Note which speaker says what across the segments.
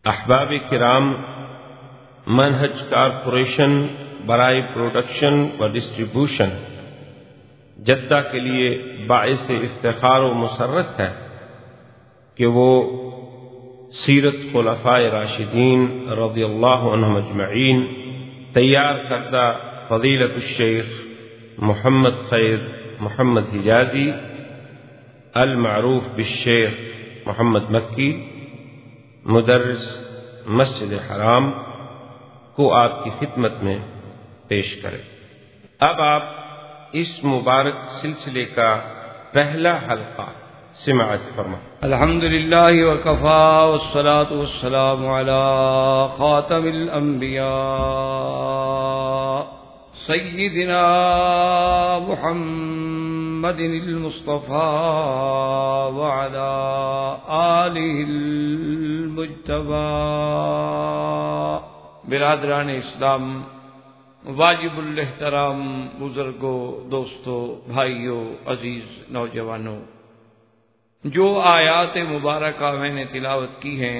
Speaker 1: احباب کرام، منہج کارپوریشن برائے پروڈکشن و ڈسٹریبیوشن جدہ کے لیے باعث افتخار و مسرت ہے کہ وہ سیرت خلفائے راشدین رضی اللہ عنہم اجمعین تیار کردہ فضیلت الشیخ محمد خیر محمد حجازی المعروف بالشیخ محمد مکی مدرس مسجد حرام کو آپ کی خدمت میں پیش کرے۔ اب آپ اس مبارک سلسلے کا پہلا حلقہ سماعت فرمائیں۔
Speaker 2: الحمدللہ وکفا والصلاة والسلام علی خاتم الانبیاء سیدنا محمد المصطفى وعلى آلہ المجتبى۔ برادران اسلام، واجب الاحترام بزرگوں، دوستوں، بھائیوں، عزیز نوجوانوں، جو آیات مبارکہ میں نے تلاوت کی ہیں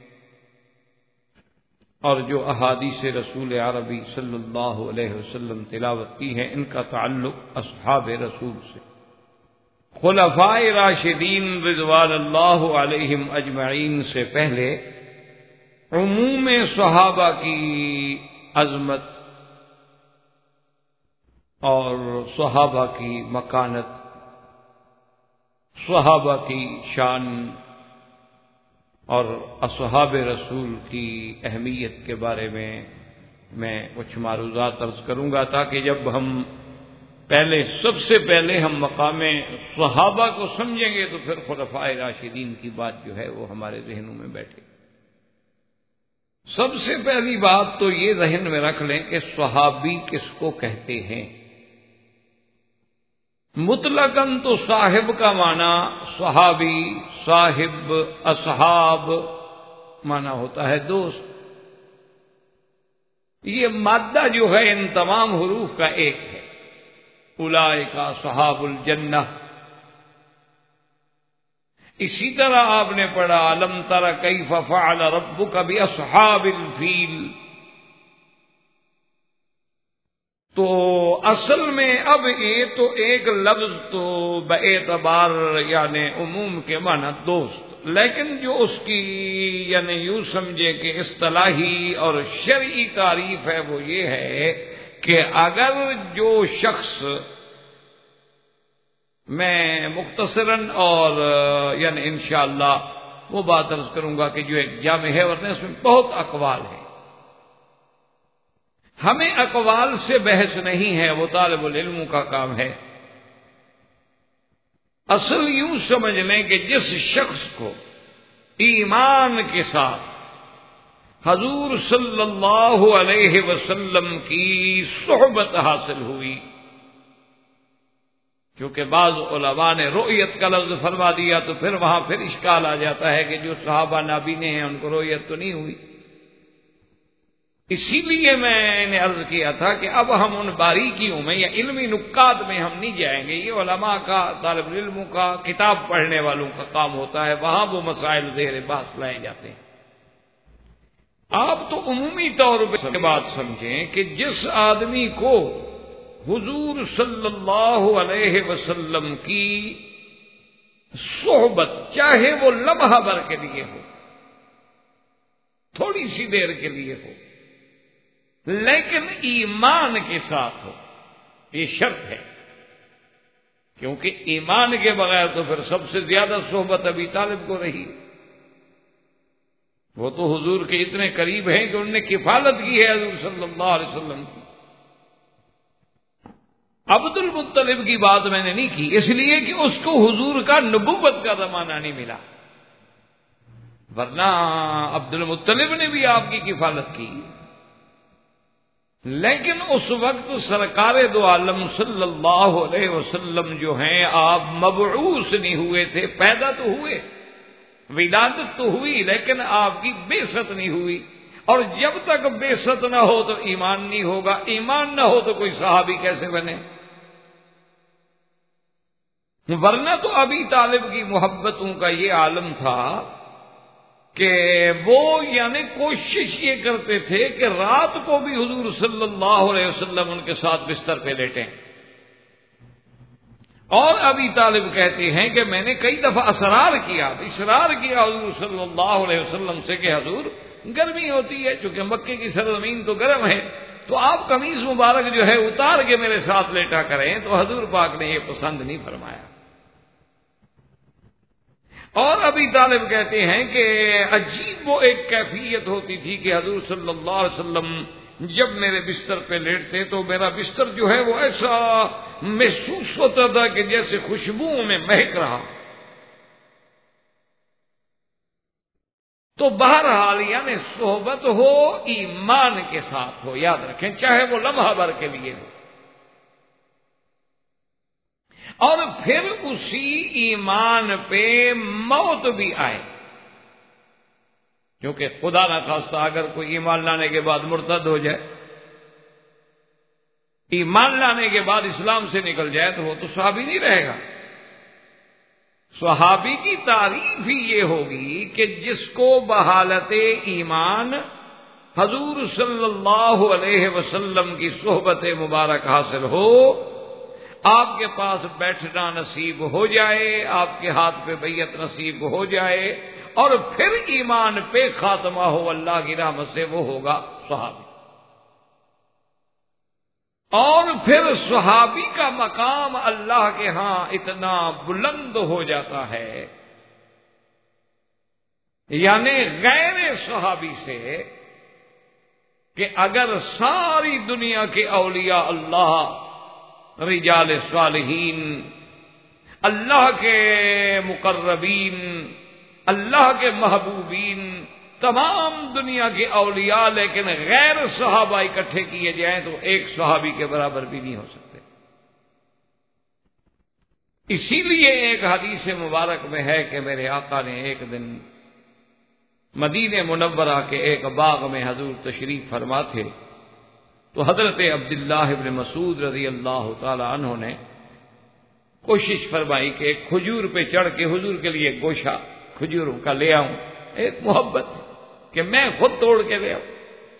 Speaker 2: اور جو احادیث رسول عربی صلی اللہ علیہ وسلم تلاوت کی ہیں، ان کا تعلق اصحاب رسول سے، خلفائے راشدین رضوان اللہ علیہم اجمعین سے پہلے عموم صحابہ کی عظمت اور صحابہ کی مکانت، صحابہ کی شان اور اصحاب رسول کی اہمیت کے بارے میں کچھ معروضات عرض کروں گا، تاکہ جب ہم سب سے پہلے ہم مقام صحابہ کو سمجھیں گے تو پھر خلفائے راشدین کی بات جو ہے وہ ہمارے ذہنوں میں بیٹھے۔ سب سے پہلی بات تو یہ ذہن میں رکھ لیں کہ صحابی کس کو کہتے ہیں۔ مطلقاً تو صاحب کا معنی صحابی، صاحب، اصحاب معنی ہوتا ہے دوست۔ یہ مادہ جو ہے ان تمام حروف کا ایک ہے، اولئک اصحاب الجنہ۔ اسی طرح آپ نے پڑھا الم تر کیف فعل ربک باصحاب الفیل۔ تو اصل میں اب یہ تو ایک لفظ تو باعتبار یعنی عموم کے معنی دوست، لیکن جو اس کی یعنی یوں سمجھے کہ اصطلاحی اور شرعی تعریف ہے وہ یہ ہے کہ اگر جو شخص، میں مختصراً اور یعنی انشاءاللہ وہ بات عرض کروں گا کہ جو ایک جامع ہے ورنہ اس میں بہت اقوال ہیں، ہمیں اقوال سے بحث نہیں ہے، وہ طالب العلموں کا کام ہے۔ اصل یوں سمجھ لیں کہ جس شخص کو ایمان کے ساتھ حضور صلی اللہ علیہ وسلم کی صحبت حاصل ہوئی، کیونکہ بعض علماء نے رؤیت کا لفظ فرما دیا تو پھر وہاں اشکال آ جاتا ہے کہ جو صحابہ نابینے ہیں ان کو رؤیت تو نہیں ہوئی۔ اسی لیے میں نے عرض کیا تھا کہ اب ہم ان باریکیوں میں یا علمی نکات میں ہم نہیں جائیں گے، یہ علماء کا، طالب علموں کا، کتاب پڑھنے والوں کا کام ہوتا ہے، وہاں وہ مسائل زیر بحث لائے جاتے ہیں۔ آپ تو عمومی طور پر بات سمجھیں کہ جس آدمی کو حضور صلی اللہ علیہ وسلم کی صحبت، چاہے وہ لمحہ بھر کے لیے ہو، تھوڑی سی دیر کے لیے ہو، لیکن ایمان کے ساتھ ہو، یہ شرط ہے، کیونکہ ایمان کے بغیر تو پھر سب سے زیادہ صحبت ابی طالب کو رہی، وہ تو حضور کے اتنے قریب ہیں کہ انہوں نے کفالت کی ہے حضور صلی اللہ علیہ وسلم کی۔ عبد المطلب کی بات میں نے نہیں کی، اس لیے کہ اس کو حضور کا نبوت کا زمانہ نہیں ملا، ورنہ عبد المطلب نے بھی آپ کی کفالت کی، لیکن اس وقت سرکار دو عالم صلی اللہ علیہ وسلم جو ہیں آپ مبعوث نہیں ہوئے تھے، پیدا تو ہوئے، ولادت تو ہوئی، لیکن آپ کی بعثت نہیں ہوئی، اور جب تک بعثت نہ ہو تو ایمان نہیں ہوگا، ایمان نہ ہو تو کوئی صحابی کیسے بنے؟ ورنہ تو ابی طالب کی محبتوں کا یہ عالم تھا کہ وہ یعنی کوشش یہ کرتے تھے کہ رات کو بھی حضور صلی اللہ علیہ وسلم ان کے ساتھ بستر پہ لیٹیں. اور ابی طالب کہتے ہیں کہ میں نے کئی دفعہ اصرار کیا حضور صلی اللہ علیہ وسلم سے کہ حضور گرمی ہوتی ہے، چونکہ مکے کی سرزمین تو گرم ہے، تو آپ قمیص مبارک جو ہے اتار کے میرے ساتھ لیٹا کریں. تو حضور پاک نے یہ پسند نہیں فرمایا. اور ابی طالب کہتے ہیں کہ عجیب وہ ایک کیفیت ہوتی تھی کہ حضور صلی اللہ علیہ وسلم جب میرے بستر پہ لیٹتے تو میرا بستر جو ہے وہ ایسا محسوس ہوتا تھا کہ جیسے خوشبوؤں میں مہک رہا. تو بہرحال یعنی صحبت ہو ایمان کے ساتھ ہو، یاد رکھیں، چاہے وہ لمحہ بھر کے لیے ہو، اور پھر اسی ایمان پہ موت بھی آئے. کیونکہ خدا نہ خواستہ اگر کوئی ایمان لانے کے بعد مرتد ہو جائے، ایمان لانے کے بعد اسلام سے نکل جائے، تو وہ تو صحابی نہیں رہے گا. صحابی کی تعریف ہی یہ ہوگی کہ جس کو بحالت ایمان حضور صلی اللہ علیہ وسلم کی صحبت مبارک حاصل ہو، آپ کے پاس بیٹھنا نصیب ہو جائے، آپ کے ہاتھ پہ بیعت نصیب ہو جائے، اور پھر ایمان پہ خاتمہ ہو اللہ کی رحمت سے، وہ ہوگا صحابی. اور پھر صحابی کا مقام اللہ کے ہاں اتنا بلند ہو جاتا ہے، یعنی غیر صحابی سے، کہ اگر ساری دنیا کے اولیاء اللہ، رجال صالحین، اللہ کے مقربین، اللہ کے محبوبین، تمام دنیا کے اولیاء لیکن غیر صحابہ اکٹھے کیے جائیں تو ایک صحابی کے برابر بھی نہیں ہو سکتے. اسی لیے ایک حدیث مبارک میں ہے کہ میرے آقا نے ایک دن مدینہ منورہ کے ایک باغ میں حضور تشریف فرما تھے، تو حضرت عبداللہ ابن مسعود رضی اللہ تعالی عنہ نے کوشش فرمائی کہ ایک کھجور پہ چڑھ کے حضور کے لیے ایک گوشہ کھجوروں کا لے آؤں. ایک محبت کہ میں خود توڑ کے لے آؤں.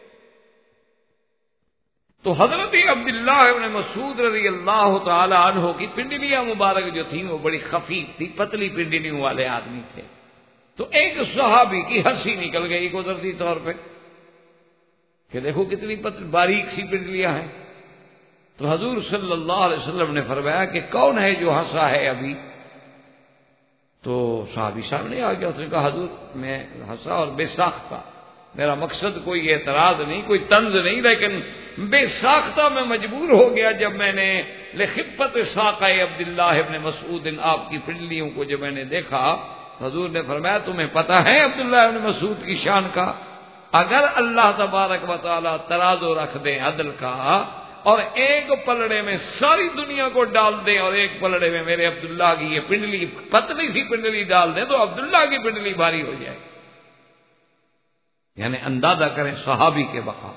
Speaker 2: تو حضرت عبداللہ ابن مسعود رضی اللہ تعالی عنہ کی پنڈلیاں مبارک جو تھیں وہ بڑی خفیف تھی، پتلی پنڈلیوں والے آدمی تھے. تو ایک صحابی کی ہنسی نکل گئی قدرتی طور پہ کہ دیکھو کتنی باریک سی پنڈلیاں ہیں. تو حضور صلی اللہ علیہ وسلم نے فرمایا کہ کون ہے جو ہنسا ہے ابھی؟ تو صحابی سامنے آ گیا، اس نے کہا حضور میں ہنسا اور بے ساختہ، میرا مقصد کوئی اعتراض نہیں، کوئی طنز نہیں، لیکن بے ساختہ میں مجبور ہو گیا جب میں نے لخفت ساقہ عبداللہ ابن مسعود آپ کی پنڈلیوں کو جب میں نے دیکھا. حضور نے فرمایا تمہیں پتہ ہے عبداللہ ابن مسعود کی شان کا؟ اگر اللہ تبارک و تعالی ترازو رکھ دیں عدل کا اور ایک پلڑے میں ساری دنیا کو ڈال دیں اور ایک پلڑے میں میرے عبداللہ کی یہ پنڈلی پتلی سی پنڈلی ڈال دیں تو عبداللہ کی پنڈلی بھاری ہو جائے. یعنی اندازہ کریں صحابی کے بقا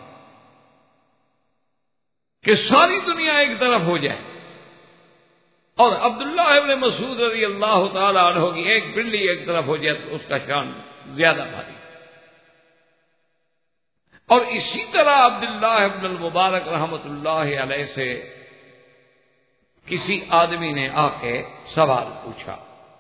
Speaker 2: کہ ساری دنیا ایک طرف ہو جائے اور عبداللہ ابن مسعود رضی اللہ تعالی عنہ کی ایک پنڈلی ایک طرف ہو جائے تو اس کا شان زیادہ بھاری. اور اسی طرح عبداللہ ابن المبارک رحمت اللہ علیہ سے کسی آدمی نے آ کے سوال پوچھا.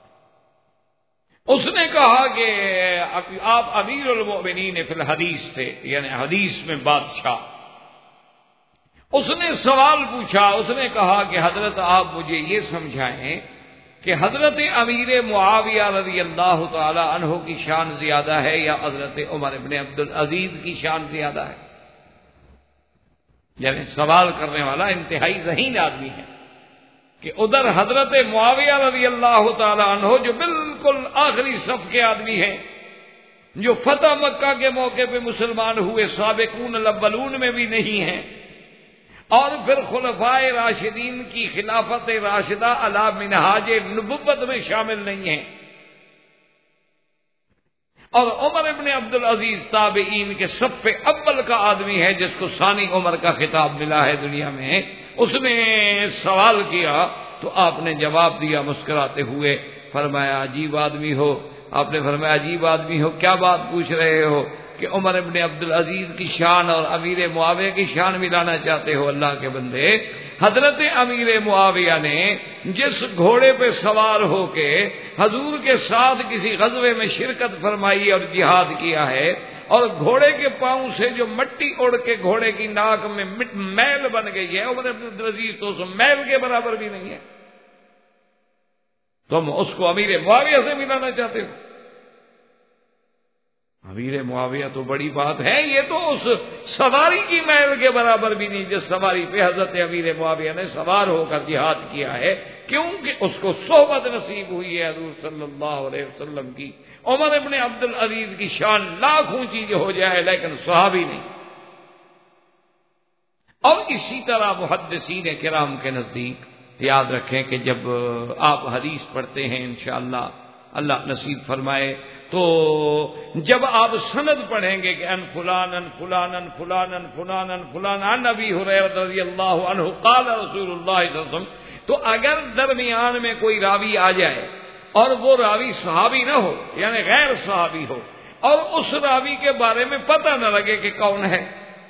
Speaker 2: اس نے کہا کہ آپ امیر المؤمنین فی الحدیث تھے، یعنی حدیث میں بادشاہ. اس نے سوال پوچھا، اس نے کہا کہ حضرت آپ مجھے یہ سمجھائیں کہ حضرت امیر معاویہ رضی اللہ تعالی عنہ کی شان زیادہ ہے یا حضرت عمر ابن عبدالعزیز کی شان زیادہ ہے؟ یعنی سوال کرنے والا انتہائی ذہین آدمی ہے کہ ادھر حضرت معاویہ رضی اللہ تعالی عنہ جو بالکل آخری صف کے آدمی ہیں، جو فتح مکہ کے موقع پہ مسلمان ہوئے، سابقون الاولون میں بھی نہیں ہیں، اور پھر خلفائے راشدین کی خلافت راشدہ علی منہاج نبوت میں شامل نہیں ہیں، اور عمر ابن عبدالعزیز تابعین کے صف اول کا آدمی ہے جس کو ثانی عمر کا خطاب ملا ہے دنیا میں. اس نے سوال کیا تو آپ نے جواب دیا مسکراتے ہوئے، فرمایا عجیب آدمی ہو، آپ نے فرمایا عجیب آدمی ہو، کیا بات پوچھ رہے ہو کہ عمر ابن عبدالعزیز کی شان اور امیر معاویہ کی شان ملانا چاہتے ہو؟ اللہ کے بندے، حضرت امیر معاویہ نے جس گھوڑے پہ سوار ہو کے حضور کے ساتھ کسی غزوے میں شرکت فرمائی اور جہاد کیا ہے، اور گھوڑے کے پاؤں سے جو مٹی اڑ کے گھوڑے کی ناک میں میل بن گئی ہے، عمر ابن عبدالعزیز تو اس میل کے برابر بھی نہیں ہے، تم اس کو امیر معاویہ سے ملانا چاہتے ہو؟ امیر معاویہ تو بڑی بات ہے، یہ تو اس سواری کی میل کے برابر بھی نہیں جس سواری پہ حضرت امیر معاویہ نے سوار ہو کر جہاد کیا ہے، کیونکہ اس کو صحبت نصیب ہوئی ہے حضور صلی اللہ علیہ وسلم کی۔ عمر ابن عبدالعزیز کی شان لاکھ اونچی ہو جائے لیکن صحابی نہیں۔ اور اسی طرح محدثین کرام کے نزدیک یاد رکھیں کہ جب آپ حدیث پڑھتے ہیں انشاءاللہ اللہ نصیب فرمائے، تو جب آپ سند پڑھیں گے کہ ان فلان ان فلان ان فلان ان فلان ان فلان عن ابی ہریرہ رضی اللہ عنہ قال رسول اللہ صلی اللہ علیہ وسلم، تو اگر درمیان میں کوئی راوی آ جائے اور وہ راوی صحابی نہ ہو، یعنی غیر صحابی ہو، اور اس راوی کے بارے میں پتہ نہ لگے کہ کون ہے،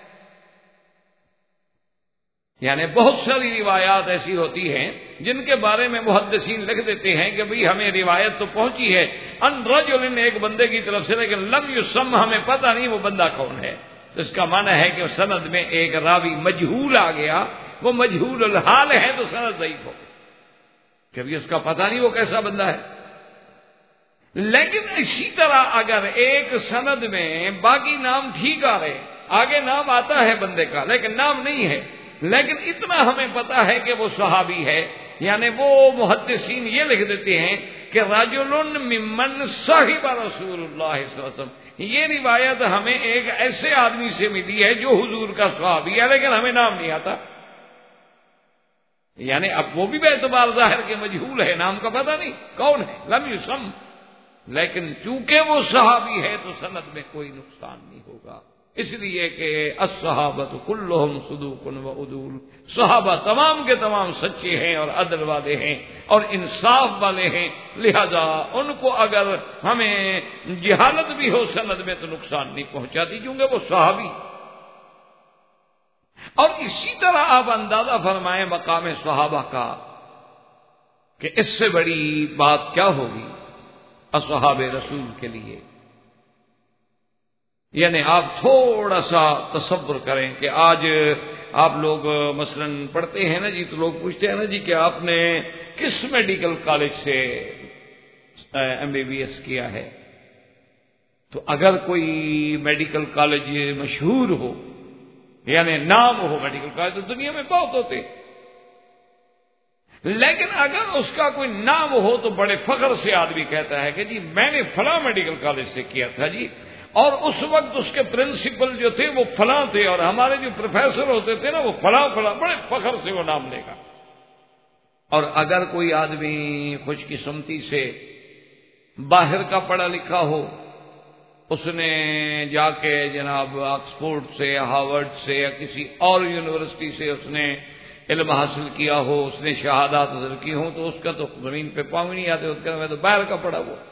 Speaker 2: یعنی بہت ساری روایات ایسی ہوتی ہیں جن کے بارے میں محدثین لکھ دیتے ہیں کہ بھئی ہمیں روایت تو پہنچی ہے ان رجل، ایک بندے کی طرف سے، لیکن لم یسم، ہمیں پتہ نہیں وہ بندہ کون ہے، تو اس کا معنی ہے کہ سند میں ایک راوی مجہول آ گیا، وہ مجہول الحال ہے تو سند ضعیف ہو، کبھی اس کا پتہ نہیں وہ کیسا بندہ ہے۔ لیکن اسی طرح اگر ایک سند میں باقی نام ٹھیک آ رہے، آگے نام آتا ہے بندے کا لیکن نام نہیں ہے، لیکن اتنا ہمیں پتا ہے کہ وہ صحابی ہے، یعنی وہ محدثین یہ لکھ دیتے ہیں کہ رجل ممن صاحب رسول اللہ صلی اللہ علیہ وسلم، یہ روایت ہمیں ایک ایسے آدمی سے ملی ہے جو حضور کا صحابی ہے لیکن ہمیں نام نہیں آتا، یعنی اب وہ بھی بے اعتبار ظاہر کے مجہول ہے، نام کا پتہ نہیں کون ہے، لم یسم، لیکن چونکہ وہ صحابی ہے تو سند میں کوئی نقصان نہیں ہوگا، اس لیے کہ الصحابۃ کلھم صدوق و عدول، صحابہ تمام کے تمام سچے ہیں اور عدل والے ہیں اور انصاف والے ہیں، لہذا ان کو اگر ہمیں جہالت بھی ہو سند میں تو نقصان نہیں پہنچاتی کیونکہ وہ صحابی۔ اور اسی طرح آپ اندازہ فرمائیں مقام صحابہ کا کہ اس سے بڑی بات کیا ہوگی اصحاب رسول کے لیے، یعنی آپ تھوڑا سا تصور کریں کہ آج آپ لوگ مثلا پڑھتے ہیں نا جی، تو لوگ پوچھتے ہیں نا جی کہ آپ نے کس میڈیکل کالج سے MBBS کیا ہے، تو اگر کوئی میڈیکل کالج مشہور ہو، یعنی نام ہو، میڈیکل کالج تو دنیا میں بہت ہوتے، لیکن اگر اس کا کوئی نام ہو تو بڑے فخر سے آدمی کہتا ہے کہ جی میں نے فلاں میڈیکل کالج سے کیا تھا جی، اور اس وقت اس کے پرنسپل جو تھے وہ فلاں تھے، اور ہمارے جو پروفیسر ہوتے تھے نا وہ فلاں فلاں، بڑے فخر سے وہ نام لے گا۔ اور اگر کوئی آدمی خوش قسمتی سے باہر کا پڑھا لکھا ہو، اس نے جا کے جناب آکسفورڈ سے، ہارورڈ سے یا کسی اور یونیورسٹی سے اس نے علم حاصل کیا ہو، اس نے شہادات حاصل کی ہوں، تو اس کا تو زمین پہ پاؤں نہیں آتے، اس کا میں تو باہر کا پڑھا ہوا۔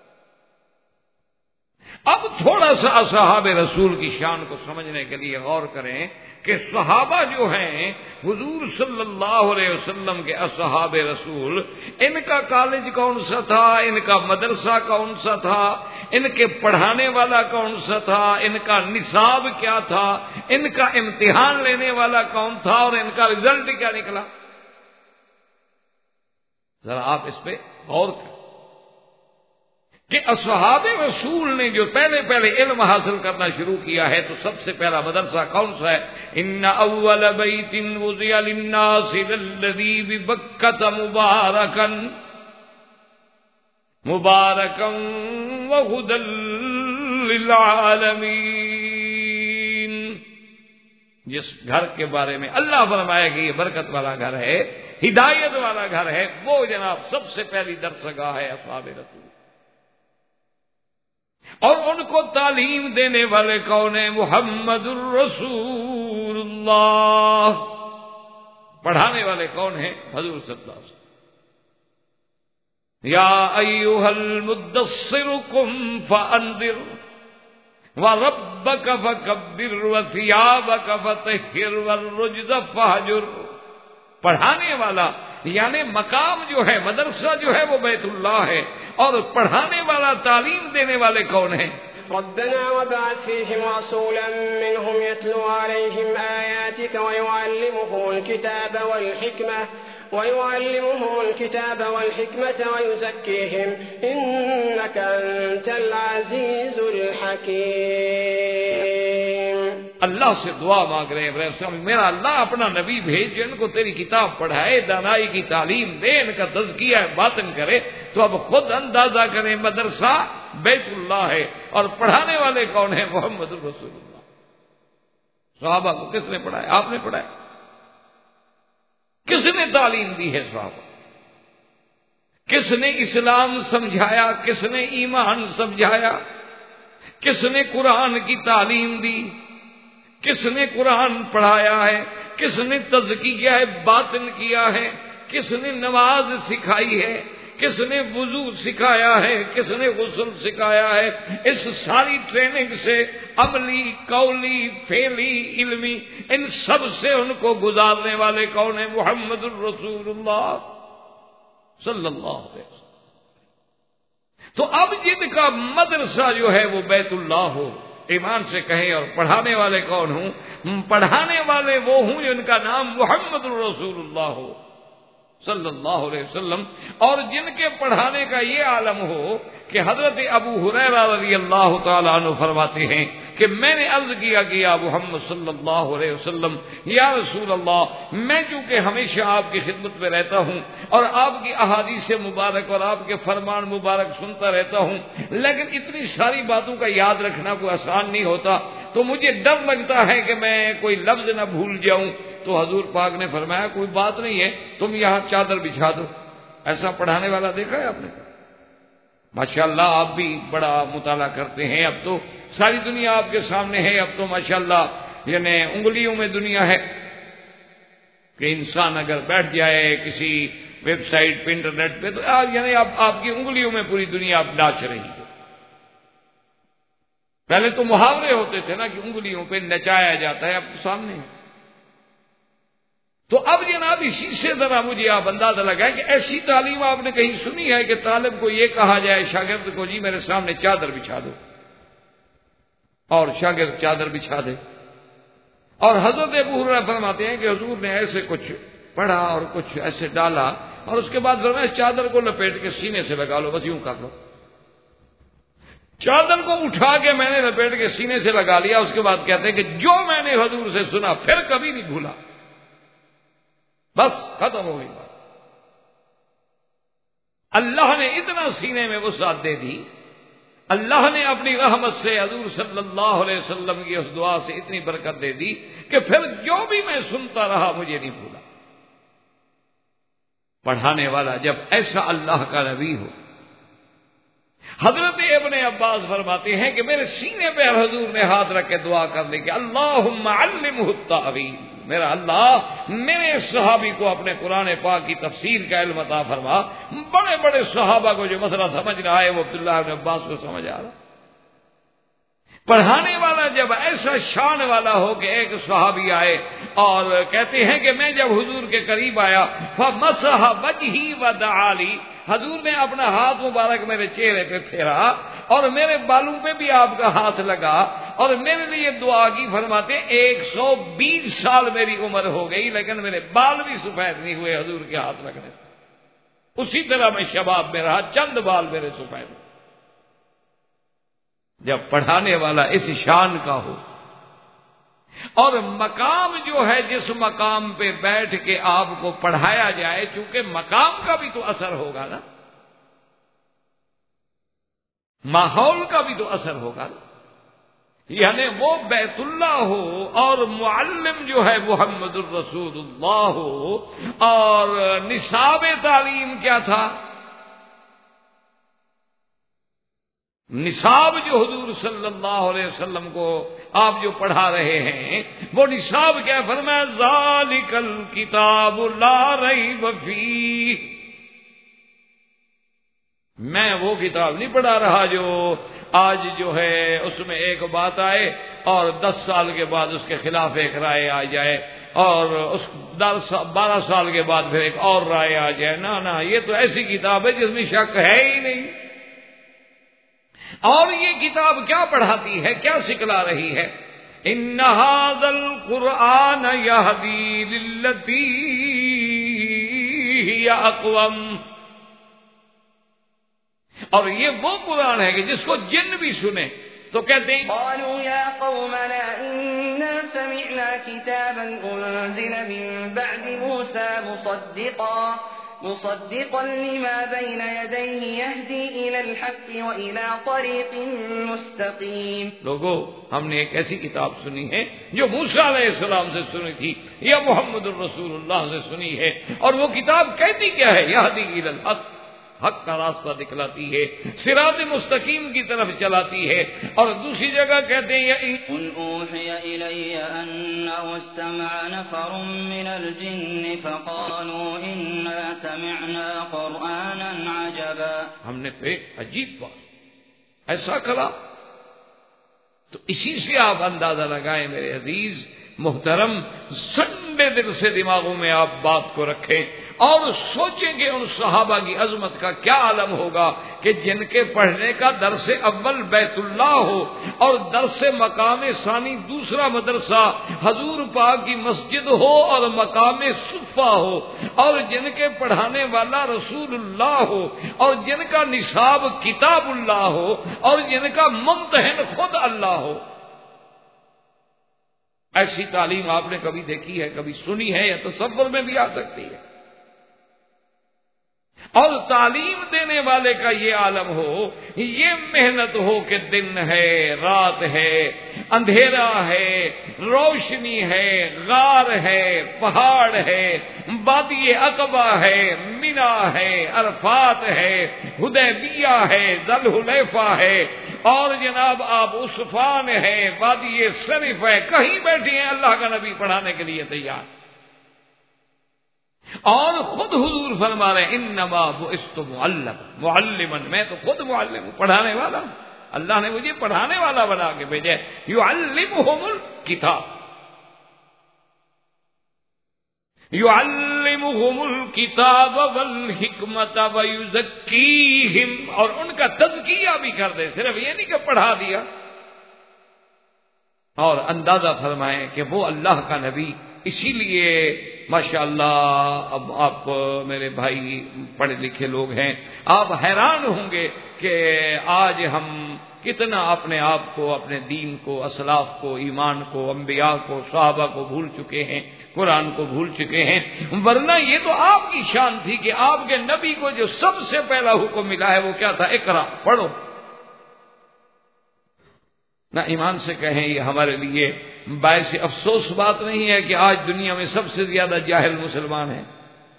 Speaker 2: اب تھوڑا سا اصحاب رسول کی شان کو سمجھنے کے لیے غور کریں کہ صحابہ جو ہیں حضور صلی اللہ علیہ وسلم کے اصحاب رسول، ان کا کالج کون سا تھا، ان کا مدرسہ کون سا تھا، ان کے پڑھانے والا کون سا تھا، ان کا نصاب کیا تھا، ان کا امتحان لینے والا کون تھا، اور ان کا رزلٹ کیا نکلا، ذرا آپ اس پہ غور کریں کہ اصحاب رسول نے جو پہلے علم حاصل کرنا شروع کیا ہے تو سب سے پہلا مدرسہ کون سا ہے؟ ان اول بیت وضع للناس الذی ببکۃ مبارکا وہدی للعالمین، جس گھر کے بارے میں اللہ فرمایا کہ یہ برکت والا گھر ہے، ہدایت والا گھر ہے، وہ جناب سب سے پہلی درسگاہ ہے اصحاب رسول۔ اور ان کو تعلیم دینے والے کون ہیں؟ محمد الرسول اللہ۔ پڑھانے والے کون ہیں؟ حضور صلی اللہ علیہ وسلم۔ یا ایھا المدثر قم فانذر وربک فکبر وثیابک فطہر والرجز فہجر. پڑھانے والا یعنی مقام جو ہے، مدرسہ جو ہے وہ بیت اللہ ہے، اور پڑھانے والا، تعلیم دینے والے کون ہیں؟
Speaker 3: ربنا وابعث فيهم رسولا منهم يتلو عليهم آياتك ويعلمهم الكتاب والحكمة ويزكيهم إنك أنت العزيز الحكيم.
Speaker 2: اللہ سے دعا مانگ رہے ہیں میرا اللہ اپنا نبی بھیج جو ان کو تیری کتاب پڑھائے، دانائی کی تعلیم دے، ان کا تزکیہ باطن کرے. تو اب خود اندازہ کریں، مدرسہ بیت اللہ ہے اور پڑھانے والے کون ہیں؟ محمد رسول اللہ. صحابہ کو کس نے پڑھایا؟ آپ نے پڑھایا. کس نے تعلیم دی ہے صحابہ؟ کس نے اسلام سمجھایا؟ کس نے ایمان سمجھایا؟ کس نے قرآن کی تعلیم دی؟ کس نے قرآن پڑھایا ہے؟ کس نے تزکیہ باطن کیا ہے؟ کس نے نماز سکھائی ہے؟ کس نے وضو سکھایا ہے؟ کس نے غسل سکھایا ہے؟ اس ساری ٹریننگ سے عملی، قولی، فعلی، علمی، ان سب سے ان کو گزارنے والے کون ہیں؟ محمد الرسول اللہ صلی اللہ علیہ وسلم. تو اب جن کا مدرسہ جو ہے وہ بیت اللہ ہو، ایمان سے کہیں، اور پڑھانے والے کون ہوں؟ پڑھانے والے وہ ہوں جن کا نام محمد الرسول اللہ ہو صلی اللہ علیہ وسلم، اور جن کے پڑھانے کا یہ عالم ہو کہ حضرت ابو ہریرہ رضی اللہ تعالیٰ عنہ فرماتے ہیں کہ میں نے عرض کیا کہ یا محمد صلی اللہ علیہ وسلم، یا رسول اللہ، میں چونکہ ہمیشہ آپ کی خدمت میں رہتا ہوں اور آپ کی احادیث مبارک اور آپ کے فرمان مبارک سنتا رہتا ہوں، لیکن اتنی ساری باتوں کا یاد رکھنا کوئی آسان نہیں ہوتا، تو مجھے ڈر لگتا ہے کہ میں کوئی لفظ نہ بھول جاؤں. تو حضور پاک نے فرمایا کوئی بات نہیں ہے، تم یہاں چادر بچھا دو. ایسا پڑھانے والا دیکھا ہے آپ نے؟ ماشاءاللہ آپ بھی بڑا مطالعہ کرتے ہیں، اب تو ساری دنیا آپ کے سامنے ہے، اب تو ماشاءاللہ یعنی انگلیوں میں دنیا ہے کہ انسان اگر بیٹھ جائے کسی ویب سائٹ پہ، انٹرنیٹ پہ، تو یعنی آپ کی انگلیوں میں پوری دنیا اب ناچ رہی ہے. پہلے تو محاورے ہوتے تھے نا کہ انگلیوں پہ نچایا جاتا ہے، اب تو سامنے ہے. تو اب جناب اسی سے ذرا مجھے آپ اندازہ لگائیں کہ ایسی تعلیم آپ نے کہیں سنی ہے کہ طالب کو یہ کہا جائے شاگرد کو جی میرے سامنے چادر بچھا دو، اور شاگرد چادر بچھا دے. اور حضرت ابو ہریرہ فرماتے ہیں کہ حضور نے ایسے کچھ پڑھا اور کچھ ایسے ڈالا، اور اس کے بعد فرمایا چادر کو لپیٹ کے سینے سے لگا لو، بس یوں کر لو. چادر کو اٹھا کے میں نے لپیٹ کے سینے سے لگا لیا. اس کے بعد کہتے ہیں کہ جو میں نے حضور سے سنا پھر کبھی نہیں بھولا، بس ختم ہو گئی بات. اللہ نے اتنا سینے میں وسعت دے دی، اللہ نے اپنی رحمت سے حضور صلی اللہ علیہ وسلم کی اس دعا سے اتنی برکت دے دی کہ پھر جو بھی میں سنتا رہا مجھے نہیں بھولا. پڑھانے والا جب ایسا اللہ کا نبی ہو. حضرت ابن عباس فرماتے ہیں کہ میرے سینے پہ حضور نے ہاتھ رکھ کے دعا کرنے کے اللہم علمہ التأویل، میرا اللہ میرے صحابی کو اپنے قرآن پاک کی تفسیر کا علم عطا فرما. بڑے بڑے صحابہ کو جو مسئلہ سمجھ رہا ہے وہ عبداللہ بن عباس کو سمجھ آ رہا. پڑھانے والا جب ایسا شان والا ہو کہ ایک صحابی آئے اور کہتے ہیں کہ میں جب حضور کے قریب آیا فمسح وجہی ودعا لی، حضور نے اپنا ہاتھ مبارک میرے چہرے پہ پھیرا اور میرے بالوں پہ بھی آپ کا ہاتھ لگا اور میرے لیے دعا کی. فرماتے 120 سال میری عمر ہو گئی لیکن میرے بال بھی سفید نہیں ہوئے حضور کے ہاتھ لگنے سے. اسی طرح میں شباب میں رہا، چند بال میرے سفید. جب پڑھانے والا اس شان کا ہو، اور مقام جو ہے جس مقام پہ بیٹھ کے آپ کو پڑھایا جائے، چونکہ مقام کا بھی تو اثر ہوگا نا، ماحول کا بھی تو اثر ہوگا نا. یعنی وہ بیت اللہ ہو اور معلم جو ہے محمد الرسول اللہ ہو. اور نصاب تعلیم کیا تھا؟ نصاب جو حضور صلی اللہ علیہ وسلم کو آپ جو پڑھا رہے ہیں وہ نصاب کیا؟ فرمایا ذالک الکتاب لا ریب فیہ. میں وہ کتاب نہیں پڑھا رہا جو آج جو ہے اس میں ایک بات آئے اور 10 سال کے بعد اس کے خلاف ایک رائے آ جائے اور اس 12 سال کے بعد پھر ایک اور رائے آ جائے. نہ یہ تو ایسی کتاب ہے جس میں شک ہے ہی نہیں. اور یہ کتاب کیا پڑھاتی ہے، کیا سکھلا رہی ہے؟ ان ھذا القرآن یہدی للتی ہی اقوم. اور یہ وہ قرآن ہے کہ جس کو جن بھی سنے تو کہتے ہیں
Speaker 3: قالوا يا قومنا إنا سمعنا كتابا أنزل من بعد موسى مصدقا لما بين يديه يهدي إلى الحق وإلى طريق مستقيم.
Speaker 2: لوگو، ہم نے ایک ایسی کتاب سنی ہے جو موسیٰ علیہ السلام سے سنی تھی یا محمد الرسول اللہ سے سنی ہے، اور وہ کتاب کہتی کیا ہے؟ یہدی إلى الحق، حق کا راستہ دکھلاتی ہے، صراط مستقیم کی طرف چلاتی ہے. اور دوسری جگہ کہتے ہیں
Speaker 4: قل اوحی الی انہ استمع نفر من الجن فقالوا انا سمعنا قرآنا عجبا.
Speaker 2: ہم نے تو ایک عجیب بات ایسا کہا. تو اسی سے آپ اندازہ لگائیں میرے عزیز محترم، ٹھنڈے دل سے دماغوں میں آپ بات کو رکھیں اور سوچیں کہ ان صحابہ کی عظمت کا کیا عالم ہوگا کہ جن کے پڑھنے کا درس اول بیت اللہ ہو اور درس مقام ثانی دوسرا مدرسہ حضور پاک کی مسجد ہو اور مقام صفہ ہو، اور جن کے پڑھانے والا رسول اللہ ہو، اور جن کا نصاب کتاب اللہ ہو، اور جن کا ممتحن خود اللہ ہو. ایسی تعلیم آپ نے کبھی دیکھی ہے، کبھی سنی ہے، یا تصور میں بھی آ سکتی ہے؟ اور تعلیم دینے والے کا یہ عالم ہو، یہ محنت ہو کہ دن ہے، رات ہے، اندھیرا ہے، روشنی ہے، غار ہے، پہاڑ ہے، وادی عقبہ ہے، مینا ہے، عرفات ہے، حدیبیہ ہے، ذوالحلیفہ ہے، اور جناب آپ عصفان ہے، وادی صرف ہے. کہیں بیٹھے ہیں اللہ کا نبی پڑھانے کے لیے تیار. اور خود حضور فرما رہے ہیں انما بعثت معلما، میں تو خود معلم ہوں، پڑھانے والا ہوں. اللہ نے مجھے پڑھانے والا بنا کے بھیجا ہے. یعلمہم الکتاب، یعلمہم الکتاب والحکمت ویزکیہم، اور ان کا تزکیہ بھی کر دے، صرف یہ نہیں کہ پڑھا دیا. اور اندازہ فرمائیں کہ وہ اللہ کا نبی. اسی لیے ماشاءاللہ اب آپ میرے بھائی پڑھے لکھے لوگ ہیں، آپ حیران ہوں گے کہ آج ہم کتنا اپنے آپ کو، اپنے دین کو، اسلاف کو، ایمان کو، انبیاء کو، صحابہ کو بھول چکے ہیں، قرآن کو بھول چکے ہیں. ورنہ یہ تو آپ کی شان تھی کہ آپ کے نبی کو جو سب سے پہلا حکم ملا ہے وہ کیا تھا؟ اقرا، پڑھو. نہ ایمان سے کہیں یہ ہمارے لیے باعث افسوس بات نہیں ہے کہ آج دنیا میں سب سے زیادہ جاہل مسلمان ہیں؟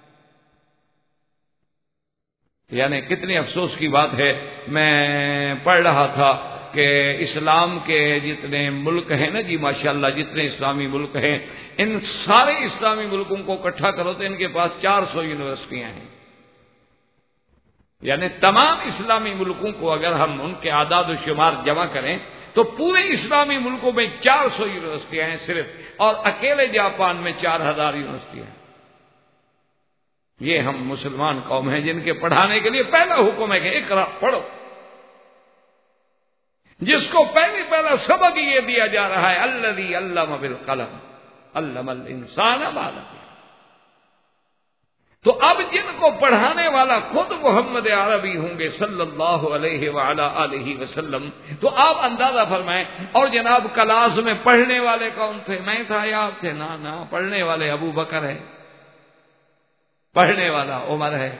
Speaker 2: یعنی کتنی افسوس کی بات ہے. میں پڑھ رہا تھا کہ اسلام کے جتنے ملک ہیں نا جی ماشاءاللہ، جتنے اسلامی ملک ہیں، ان سارے اسلامی ملکوں کو اکٹھا کرو تو ان کے پاس 400 یونیورسٹیاں ہیں. یعنی تمام اسلامی ملکوں کو اگر ہم ان کے اعداد و شمار جمع کریں تو پورے اسلامی ملکوں میں 400 یونیورسٹیاں ہیں صرف، اور اکیلے جاپان میں 4000 یونیورسٹیاں ہیں. یہ ہم مسلمان قوم ہیں جن کے پڑھانے کے لیے پہلا حکم ہے کہ اقرا، پڑھو. جس کو پہلا سبق یہ دیا جا رہا ہے الذی علم بالقلم علم الانسان ما لم. تو اب جن کو پڑھانے والا خود محمد عربی ہوں گے صلی اللہ علیہ وعلا آلہ وسلم، تو آپ اندازہ فرمائیں. اور جناب کلاس میں پڑھنے والے کون تھے؟ میں تھا یا آپ تھے؟ نہ، پڑھنے والے ابو بکر ہے، پڑھنے والا عمر ہے،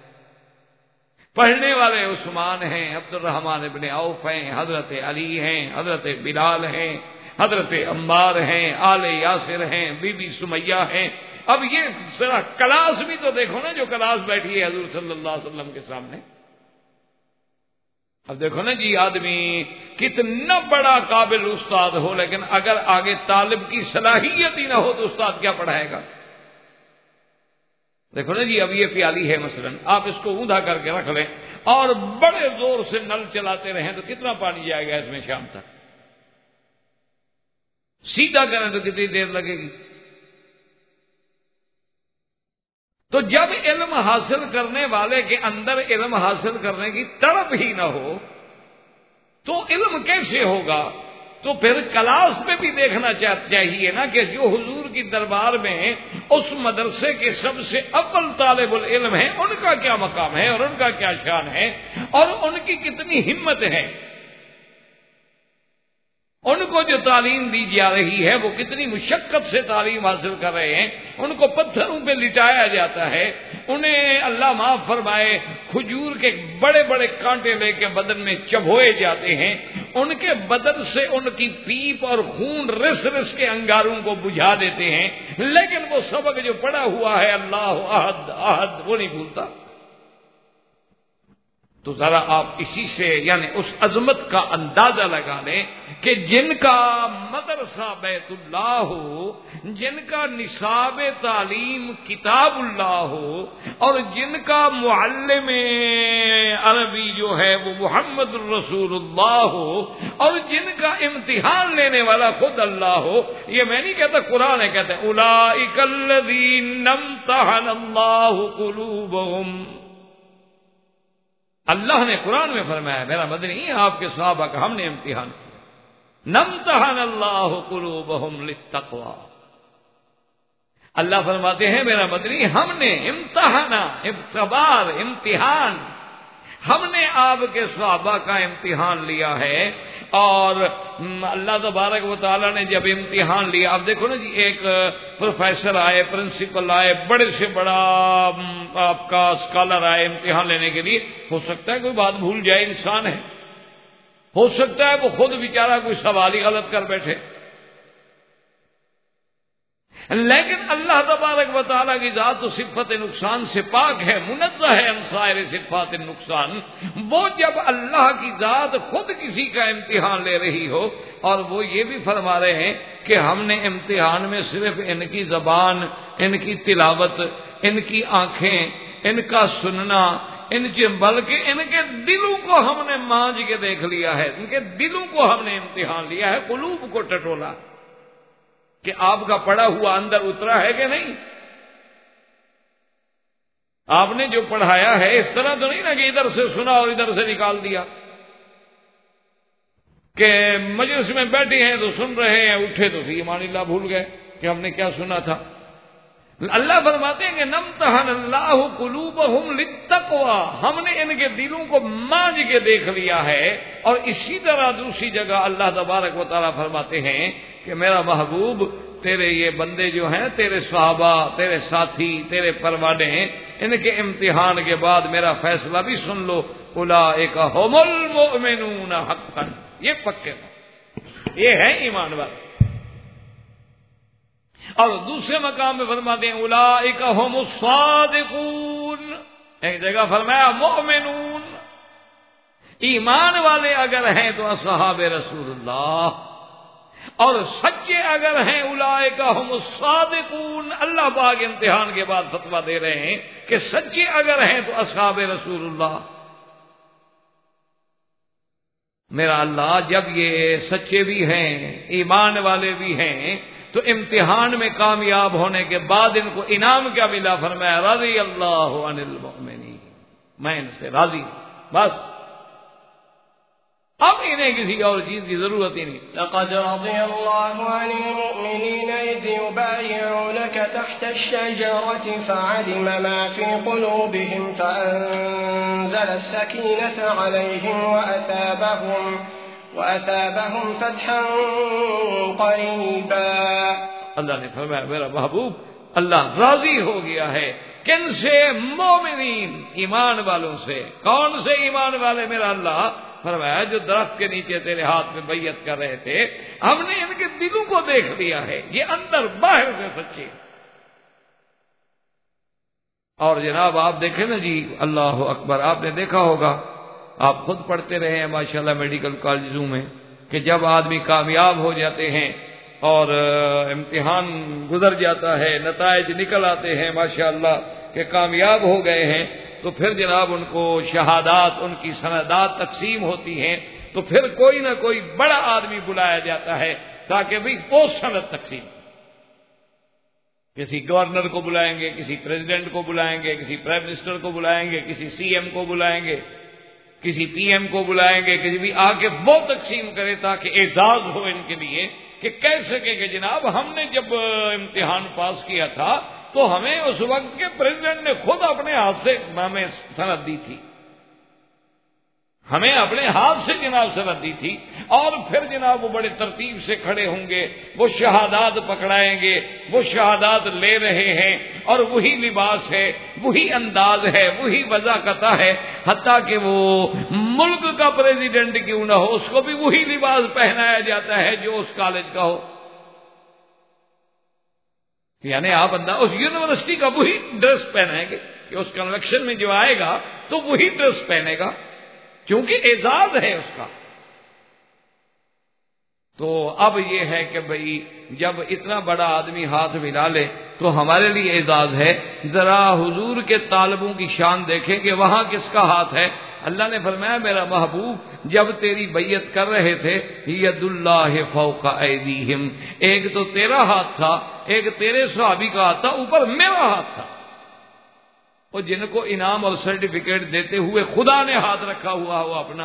Speaker 2: پڑھنے والے عثمان ہیں، عبد الرحمن ابن عوف ہیں، حضرت علی ہیں، حضرت بلال ہیں، حضرت عمار ہیں، آل یاسر ہیں، بی بی سمیہ ہیں. اب یہ ذرا کلاس بھی تو دیکھو نا، جو کلاس بیٹھی ہے حضور صلی اللہ علیہ وسلم کے سامنے. اب دیکھو نا جی، آدمی کتنا بڑا قابل استاد ہو، لیکن اگر آگے طالب کی صلاحیت ہی نہ ہو تو استاد کیا پڑھائے گا؟ دیکھو نا جی، اب یہ پیالی ہے مثلا، آپ اس کو اوندا کر کے رکھ لیں اور بڑے زور سے نل چلاتے رہیں تو کتنا پانی جائے گا اس میں شام تک؟ سیدھا کریں تو کتنی دیر لگے گی؟ تو جب علم حاصل کرنے والے کے اندر علم حاصل کرنے کی طلب ہی نہ ہو تو علم کیسے ہوگا؟ تو پھر کلاس میں بھی دیکھنا چاہیے نا کہ جو حضور کی دربار میں اس مدرسے کے سب سے اول طالب العلم ہیں، ان کا کیا مقام ہے اور ان کا کیا شان ہے اور ان کی کتنی ہمت ہے، ان کو جو تعلیم دی جا رہی ہے وہ کتنی مشقت سے تعلیم حاصل کر رہے ہیں، ان کو پتھروں پہ لٹایا جاتا ہے، انہیں اللہ معاف فرمائے کھجور کے بڑے بڑے کانٹے لے کے بدن میں چبھوئے جاتے ہیں، ان کے بدن سے ان کی پیپ اور خون رس رس کے انگاروں کو بجھا دیتے ہیں، لیکن وہ سبق جو پڑا ہوا ہے اللہ احد احد وہ نہیں بھولتا۔ تو ذرا آپ اسی سے یعنی اس عظمت کا اندازہ لگا لیں کہ جن کا مدرسہ بیت اللہ ہو، جن کا نصاب تعلیم کتاب اللہ ہو اور جن کا معلم عربی جو ہے وہ محمد الرسول اللہ ہو اور جن کا امتحان لینے والا خود اللہ ہو، یہ میں نہیں کہتا، قرآن ہے، کہتے ہیں اولئک الذین امتحن اللہ قلوبہم۔ اللہ نے قرآن میں فرمایا، میرا مدنی آپ کے صحابہ کا ہم نے امتحان کیا، نمتحن اللہ قلوبہم للتقوی۔ اللہ فرماتے ہیں میرا مدنی ہم نے امتحانا، اختبار، امتحان، ہم نے آپ کے صحابہ کا امتحان لیا ہے۔ اور اللہ تبارک و تعالیٰ نے جب امتحان لیا، اب دیکھو نا جی، ایک پروفیسر آئے، پرنسپل آئے، بڑے سے بڑا آپ کا اسکالر آئے امتحان لینے کے لیے، ہو سکتا ہے کوئی بات بھول جائے، انسان ہے، ہو سکتا ہے وہ خود بیچارہ کوئی سوال ہی غلط کر بیٹھے، لیکن اللہ تبارک و تعالیٰ کی ذات و صفت نقصان سے پاک ہے، منزہ ہے عن سائر صفات نقصان۔ وہ جب اللہ کی ذات خود کسی کا امتحان لے رہی ہو اور وہ یہ بھی فرما رہے ہیں کہ ہم نے امتحان میں صرف ان کی زبان، ان کی تلاوت، ان کی آنکھیں، ان کا سننا، بلکہ ان کے دلوں کو ہم نے مانج کے دیکھ لیا ہے، ان کے دلوں کو ہم نے امتحان لیا ہے، قلوب کو ٹٹولا کہ آپ کا پڑھا ہوا اندر اترا ہے کہ نہیں۔ آپ نے جو پڑھایا ہے اس طرح تو نہیں نا کہ ادھر سے سنا اور ادھر سے نکال دیا، کہ مجلس میں بیٹھے ہیں تو سن رہے ہیں، اٹھے تو فی امان اللہ بھول گئے کہ ہم نے کیا سنا تھا۔ اللہ فرماتے ہیں کہ نمتحن اللہ قلوبہم للتقوی، ہم نے ان کے دلوں کو مانج کے دیکھ لیا ہے۔ اور اسی طرح دوسری جگہ اللہ تبارک و تعالیٰ فرماتے ہیں کہ میرا محبوب تیرے یہ بندے جو ہیں، تیرے صحابہ، تیرے ساتھی، تیرے پروانے، ان کے امتحان کے بعد میرا فیصلہ بھی سن لو، اولئک ھم المؤمنون حقا، یہ پکے یہ ہے ایمان والے۔ اور دوسرے مقام میں فرماتے ہیں اولئک ھم الصادقون، ایک جگہ فرمایا مؤمنون، ایمان والے اگر ہیں تو اصحاب رسول اللہ، اور سچے اگر ہیں اولئک ھم الصادقون۔ اللہ پاک امتحان کے بعد فتویٰ دے رہے ہیں کہ سچے اگر ہیں تو اصحاب رسول اللہ۔ میرا اللہ جب یہ سچے بھی ہیں، ایمان والے بھی ہیں، تو امتحان میں کامیاب ہونے کے بعد ان کو انعام کیا ملا؟ فرمایا رضی اللہ عن المؤمنین، میں ان سے راضی ہوں، بس اب انہیں کسی اور چیز کی ضرورت ہی نہیں۔
Speaker 5: لقد رضي الله عن المؤمنين إذ يبايعونك تحت الشجرة فعلم ما في قلوبهم فأنزل السكينة عليهم وأثابهم فتحا قريبا۔
Speaker 2: اللہ نے فرمایا میرا محبوب اللہ راضی ہو گیا ہے کن سے؟ مومنین، ایمان والوں سے۔ کون سے ایمان والے؟ میرا اللہ فرمایا جو درخت کے نیچے تیرے ہاتھ میں بیعت کر رہے تھے، ہم نے ان کے دلوں کو دیکھ لیا ہے، یہ اندر باہر سے سچے۔ اور جناب آپ دیکھیں نا جی، اللہ اکبر، آپ نے دیکھا ہوگا، آپ خود پڑھتے رہے ہیں ماشاءاللہ میڈیکل کالجوں میں، کہ جب آدمی کامیاب ہو جاتے ہیں اور امتحان گزر جاتا ہے، نتائج نکل آتے ہیں ماشاءاللہ، کہ کامیاب ہو گئے ہیں تو پھر جناب ان کو شہادات، ان کی سندات تقسیم ہوتی ہیں، تو پھر کوئی نہ کوئی بڑا آدمی بلایا جاتا ہے تاکہ بھئی وہ سند تقسیم، کسی گورنر کو بلائیں گے، کسی پریزیڈنٹ کو بلائیں گے، کسی پرائم منسٹر کو بلائیں گے، کسی سی ایم کو بلائیں گے، کسی پی ایم کو بلائیں گے، کسی بھی آ کے وہ تقسیم کرے تاکہ اعزاز ہو ان کے لیے کہ کہہ سکے کہ جناب ہم نے جب امتحان پاس کیا تھا تو ہمیں اس وقت کے پریزیڈنٹ نے خود اپنے ہاتھ سے ہمیں سند دی تھی، ہمیں اپنے ہاتھ سے جناب سند دی تھی۔ اور پھر جناب وہ بڑے ترتیب سے کھڑے ہوں گے، وہ شہادات پکڑائیں گے، وہ شہادات لے رہے ہیں، اور وہی لباس ہے، وہی انداز ہے، وہی وضاقتہ ہے، حتیٰ کہ وہ ملک کا پریزیڈنٹ کیوں نہ ہو اس کو بھی وہی لباس پہنایا جاتا ہے جو اس کالج کا ہو، یعنی آپ اس یونیورسٹی کا وہی ڈریس پہنائیں گے کہ اس کنویکشن میں جو آئے گا تو وہی ڈریس پہنے گا، کیونکہ اعزاز ہے اس کا۔ تو اب یہ ہے کہ بھئی جب اتنا بڑا آدمی ہاتھ ملا لے تو ہمارے لیے اعزاز ہے۔ ذرا حضور کے طالبوں کی شان دیکھیں کہ وہاں کس کا ہاتھ ہے۔ اللہ نے فرمایا میرا محبوب جب تیری بیعت کر رہے تھے ید اللہ فوق ایدیہم، ایک تو تیرا ہاتھ تھا، ایک تیرے صحابی کا ہاتھ تھا، اوپر میرا ہاتھ تھا، اور جن کو انعام اور سرٹیفکیٹ دیتے ہوئے خدا نے ہاتھ رکھا ہوا ہو اپنا،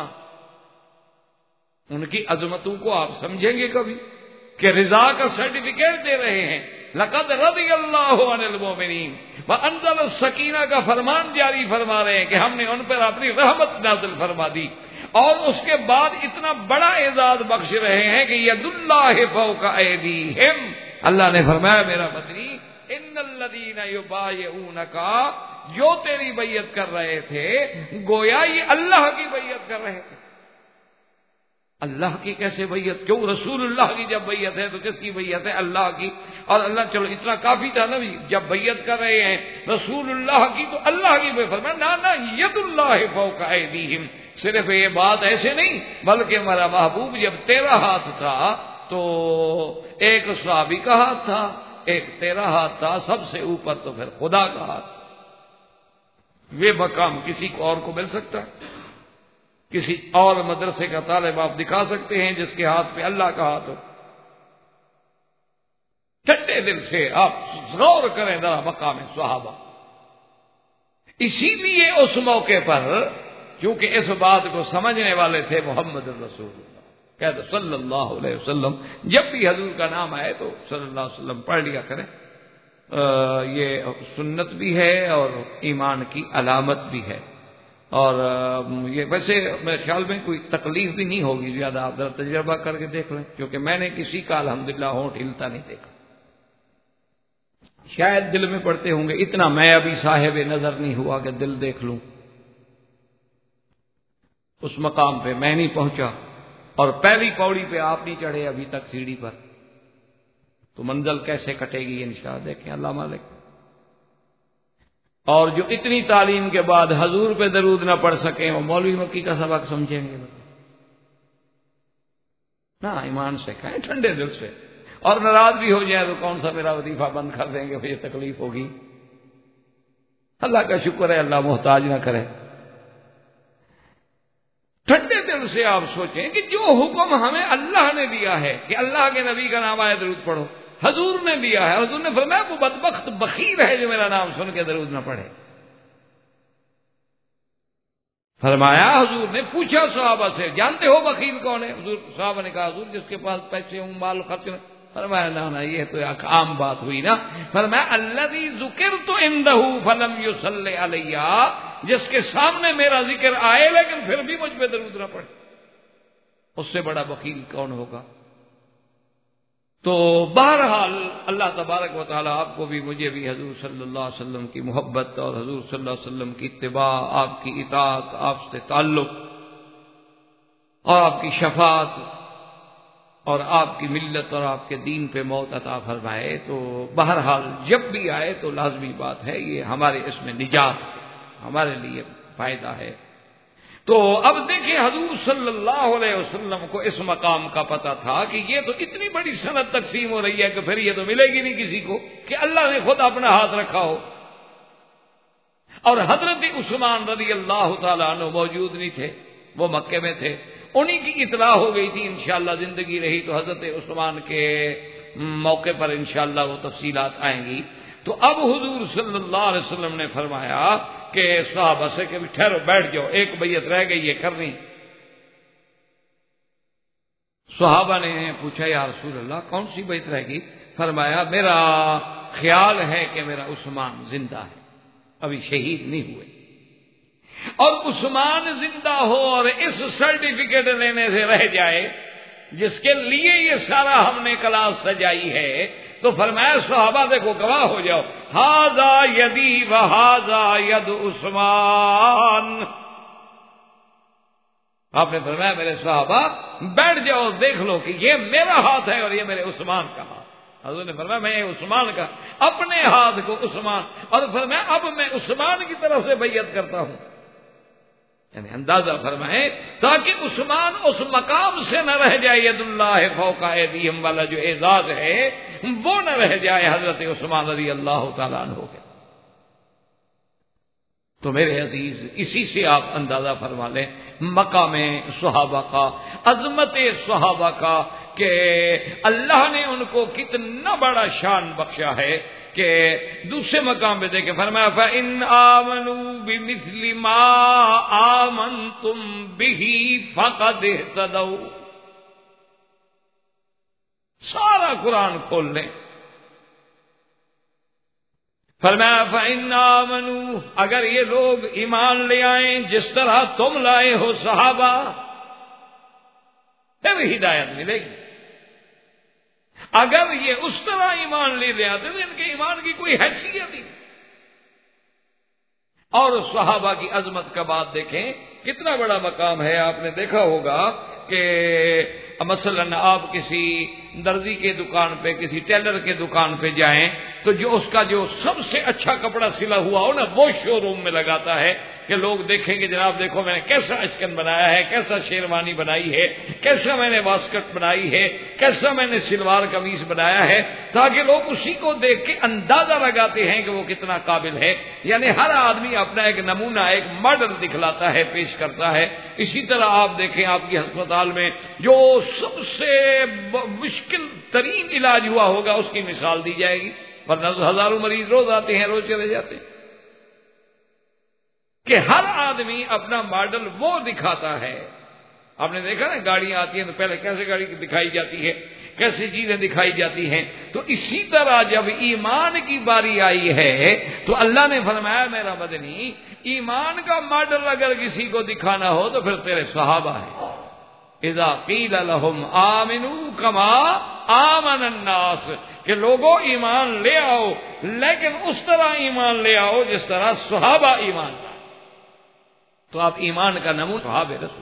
Speaker 2: ان کی عظمتوں کو آپ سمجھیں گے کبھی کہ رضا کا سرٹیفکیٹ دے رہے ہیں؟ لقد رضی اللہ عن المؤمنین وانزل السکینہ کا فرمان جاری فرما رہے ہیں کہ ہم نے ان پر اپنی رحمت نازل فرما دی، اور اس کے بعد اتنا بڑا اعزاز بخش رہے ہیں کہ ید اللہ فوق ایدیہم۔ اللہ نے فرمایا میرا مدنی ان الذین یبایعونک، جو تیری بیعت کر رہے تھے گویا یہ اللہ کی بیعت کر رہے تھے۔ اللہ کی کیسے بیعت؟ کیوں رسول اللہ کی جب بیعت ہے تو کس کی بیعت ہے؟ اللہ کی۔ اور اللہ چلو اتنا کافی تھا نا، جب بیعت کر رہے ہیں رسول اللہ کی تو اللہ کی بیعت، فرمایا نا ید اللہ فوق ایدیہم۔ صرف یہ بات ایسے نہیں بلکہ میرا محبوب جب تیرا ہاتھ تھا تو ایک صحابی کا ہاتھ تھا، ایک تیرا ہاتھ تھا، سب سے اوپر تو پھر خدا کا ہاتھ۔ یہ مقام کسی کو اور کو مل سکتا ہے؟ کسی اور مدرسے کا طالب آپ دکھا سکتے ہیں جس کے ہاتھ پہ اللہ کا ہاتھ ہو؟ ٹھنڈے دل سے آپ غور کریں ذرا مقام صحابہ۔ اسی لیے اس موقع پر کیونکہ اس بات کو سمجھنے والے تھے محمد رسول اللہ کہتے صلی اللہ علیہ وسلم، جب بھی حضور کا نام آئے تو صلی اللہ علیہ وسلم پڑھ لیا کریں، یہ سنت بھی ہے اور ایمان کی علامت بھی ہے، اور یہ ویسے میرے خیال میں کوئی تکلیف بھی نہیں ہوگی زیادہ، آپ ذرا تجربہ کر کے دیکھ لیں، کیونکہ میں نے کسی کا الحمدللہ ہونٹ ہلتا نہیں دیکھا۔ شاید دل میں پڑھتے ہوں گے اتنا میں ابھی صاحب نظر نہیں ہوا کہ دل دیکھ لوں، اس مقام پہ میں نہیں پہنچا، اور پہلی پوڑی پہ آپ نہیں چڑھے ابھی تک سیڑھی پر، تو منزل کیسے کٹے گی انشاءاللہ دیکھیں اللہ مالک۔ اور جو اتنی تعلیم کے بعد حضور پہ درود نہ پڑھ سکیں وہ مولوی مکی کا سبق سمجھیں گے؟ نہ، ایمان سے کہیں ٹھنڈے دل سے، اور ناراض بھی ہو جائے تو کون سا میرا وظیفہ بند کر دیں گے، مجھے تکلیف ہوگی۔ اللہ کا شکر ہے اللہ محتاج نہ کرے۔ ٹھنڈے دل سے آپ سوچیں کہ جو حکم ہمیں اللہ نے دیا ہے کہ اللہ کے نبی کا نام آئے درود پڑھو، حضور نے دیا ہے، حضور نے فرمایا وہ بدبخت بخیل ہے جو میرا نام سن کے درود نہ پڑھے۔ فرمایا حضور نے پوچھا صحابہ سے جانتے ہو بخیل کون ہے؟ حضور صحابہ نے کہا حضور جس کے پاس پیسے ہوں مال خرچ نہ۔ فرمایا نا یہ تو ایک عام بات ہوئی نا۔ فرمایا الذی ذکرت عندہ فلم یصلی علی، جس کے سامنے میرا ذکر آئے لیکن پھر بھی مجھ پہ درود نہ پڑے، اس سے بڑا بخیل کون ہوگا؟ تو بہرحال اللہ تبارک و تعالی آپ کو بھی مجھے بھی حضور صلی اللہ علیہ وسلم کی محبت اور حضور صلی اللہ علیہ وسلم کی اتباع، آپ کی اطاعت، آپ سے تعلق اور آپ کی شفاعت اور آپ کی ملت اور آپ کے دین پہ موت عطا فرمائے۔ تو بہرحال جب بھی آئے تو لازمی بات ہے یہ ہمارے اس میں نجات ہے، ہمارے لیے فائدہ ہے۔ تو اب دیکھیں حضور صلی اللہ علیہ وسلم کو اس مقام کا پتہ تھا کہ یہ تو اتنی بڑی سند تقسیم ہو رہی ہے کہ پھر یہ تو ملے گی نہیں کسی کو کہ اللہ نے خود اپنا ہاتھ رکھا ہو۔ اور حضرت عثمان رضی اللہ تعالیٰ عنہ موجود نہیں تھے، وہ مکے میں تھے، انہی کی اطلاع ہو گئی تھی، انشاءاللہ زندگی رہی تو حضرت عثمان کے موقع پر انشاءاللہ وہ تفصیلات آئیں گی۔ تو اب حضور صلی اللہ علیہ وسلم نے فرمایا کہ صحابہ سے کہ ٹھہرو، بیٹھ جاؤ، ایک بیعت رہ گئی ہے کرنی۔ صحابہ نے پوچھا یا رسول اللہ کون سی بیعت رہ گئی؟ فرمایا میرا خیال ہے کہ میرا عثمان زندہ ہے، ابھی شہید نہیں ہوئے، اور عثمان زندہ ہو اور اس سرٹیفکیٹ لینے سے رہ جائے جس کے لیے یہ سارا ہم نے کلاس سجائی ہے، تو فرمایا صحابہ دیکھو گواہ ہو جاؤ، ھذا یدی وھذا ید عثمان۔ آپ نے فرمایا میرے صحابہ بیٹھ جاؤ، دیکھ لو کہ یہ میرا ہاتھ ہے اور یہ میرے عثمان کا ہاتھ۔ حضور نے فرمایا میں عثمان کا اپنے ہاتھ کو عثمان، اور فرمایا اب میں عثمان کی طرف سے بیعت کرتا ہوں، یعنی اندازہ فرمائے تاکہ عثمان اس مقام سے نہ رہ جائے، ید اللہ فوق ایدیہم والا جو اعزاز ہے وہ نہ رہ جائے حضرت عثمان رضی اللہ تعالیٰ عنہ کے۔ تو میرے عزیز اسی سے آپ اندازہ فرما لیں مقام صحابہ کا، عظمت صحابہ کا، کہ اللہ نے ان کو کتنا بڑا شان بخشا ہے کہ دوسرے مقام پہ دیکھیں فرمایا فَإِنْ آمَنُوا بِمِثْلِ مَا آمَنْتُمْ بِهِ فَقَدْ اهْتَدَوْا۔ سارا قرآن کھول لیں، فرمایا فَإِنْ آمَنُوا، اگر یہ لوگ ایمان لے آئیں جس طرح تم لائے ہو صحابہ، پھر ہدایت ملے گی۔ اگر یہ اس طرح ایمان لے آتے تو ان کے ایمان کی کوئی حیثیت نہیں۔ اور صحابہ کی عظمت کا بات دیکھیں کتنا بڑا مقام ہے۔ آپ نے دیکھا ہوگا کہ مثلا آپ کسی درزی کے دکان پہ، کسی ٹیلر کے دکان پہ جائیں تو جو اس کا جو سب سے اچھا کپڑا سلا ہوا ہو نا وہ شو روم میں لگاتا ہے کہ لوگ دیکھیں گے جناب دیکھو میں نے کیسا اشکن بنایا ہے، کیسا شیروانی بنائی ہے، کیسا میں نے واسکٹ بنائی ہے، کیسا میں نے سلوار قمیص بنایا ہے، تاکہ لوگ اسی کو دیکھ کے اندازہ لگاتے ہیں کہ وہ کتنا قابل ہے۔ یعنی ہر آدمی اپنا ایک نمونہ، ایک ماڈل دکھلاتا ہے، پیش کرتا ہے۔ اسی طرح آپ دیکھیں آپ کی ہسپتال میں جو سب سے مشکل ترین علاج ہوا ہوگا اس کی مثال دی جائے گی، ورنہ ہزاروں مریض روز آتے ہیں، روز چلے جاتے ہیں، کہ ہر آدمی اپنا ماڈل وہ دکھاتا ہے۔ آپ نے دیکھا نا گاڑیاں آتی ہیں تو پہلے کیسے گاڑی دکھائی جاتی ہے، کیسی چیزیں دکھائی جاتی ہیں، تو اسی طرح جب ایمان کی باری آئی ہے تو اللہ نے فرمایا میرا مدنی ایمان کا ماڈل اگر کسی کو دکھانا ہو تو پھر تیرے صحابہ ہیں۔ اذا قیل لهم آمنوا کما آمن الناس، کہ لوگوں ایمان لے آؤ لیکن اس طرح ایمان لے آؤ جس طرح صحابہ ایمان لائے۔ تو آپ ایمان کا نمونہ صحابہ رسول۔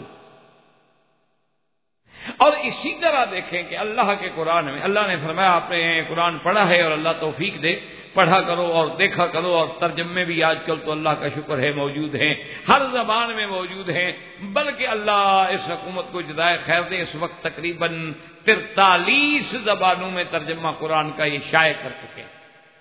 Speaker 2: اور اسی طرح دیکھیں کہ اللہ کے قرآن میں اللہ نے فرمایا آپ نے قرآن پڑھا ہے اور اللہ توفیق دے پڑھا کرو اور دیکھا کرو، اور ترجمے بھی آج کل تو اللہ کا شکر ہے موجود ہیں، ہر زبان میں موجود ہیں، بلکہ اللہ اس حکومت کو جزائے خیر دے، اس وقت تقریباً 43 زبانوں میں ترجمہ قرآن کا یہ شائع کر چکے ہیں۔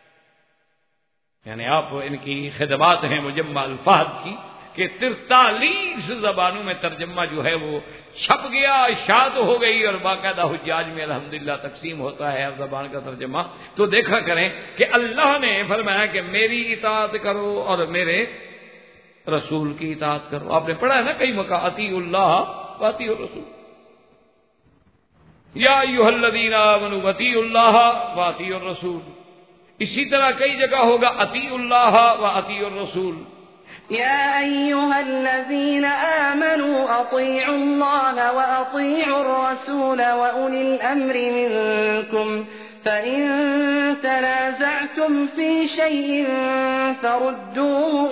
Speaker 2: یعنی آپ ان کی خدمات ہیں مجمع الفاظ کی کہ 43 زبانوں میں ترجمہ جو ہے وہ چھپ گیا، اشاعت ہو گئی، اور باقاعدہ حجاج میں الحمدللہ تقسیم ہوتا ہے ہر زبان کا ترجمہ۔ تو دیکھا کریں کہ اللہ نے فرمایا کہ میری اطاعت کرو اور میرے رسول کی اطاعت کرو۔ آپ نے پڑھا ہے نا کئی موقع اطیعوا اللہ واطیعوا الرسول، یا ایھا الذین آمنوا اطیعوا اللہ واطیعوا الرسول۔ اسی طرح کئی جگہ ہوگا اطیعوا اللہ واطیعوا الرسول۔
Speaker 3: يا أيها الذين آمنوا أطيعوا الله وأطيعوا الرسول وأولي الأمر منكم فإن تنازعتم في شيء فردوه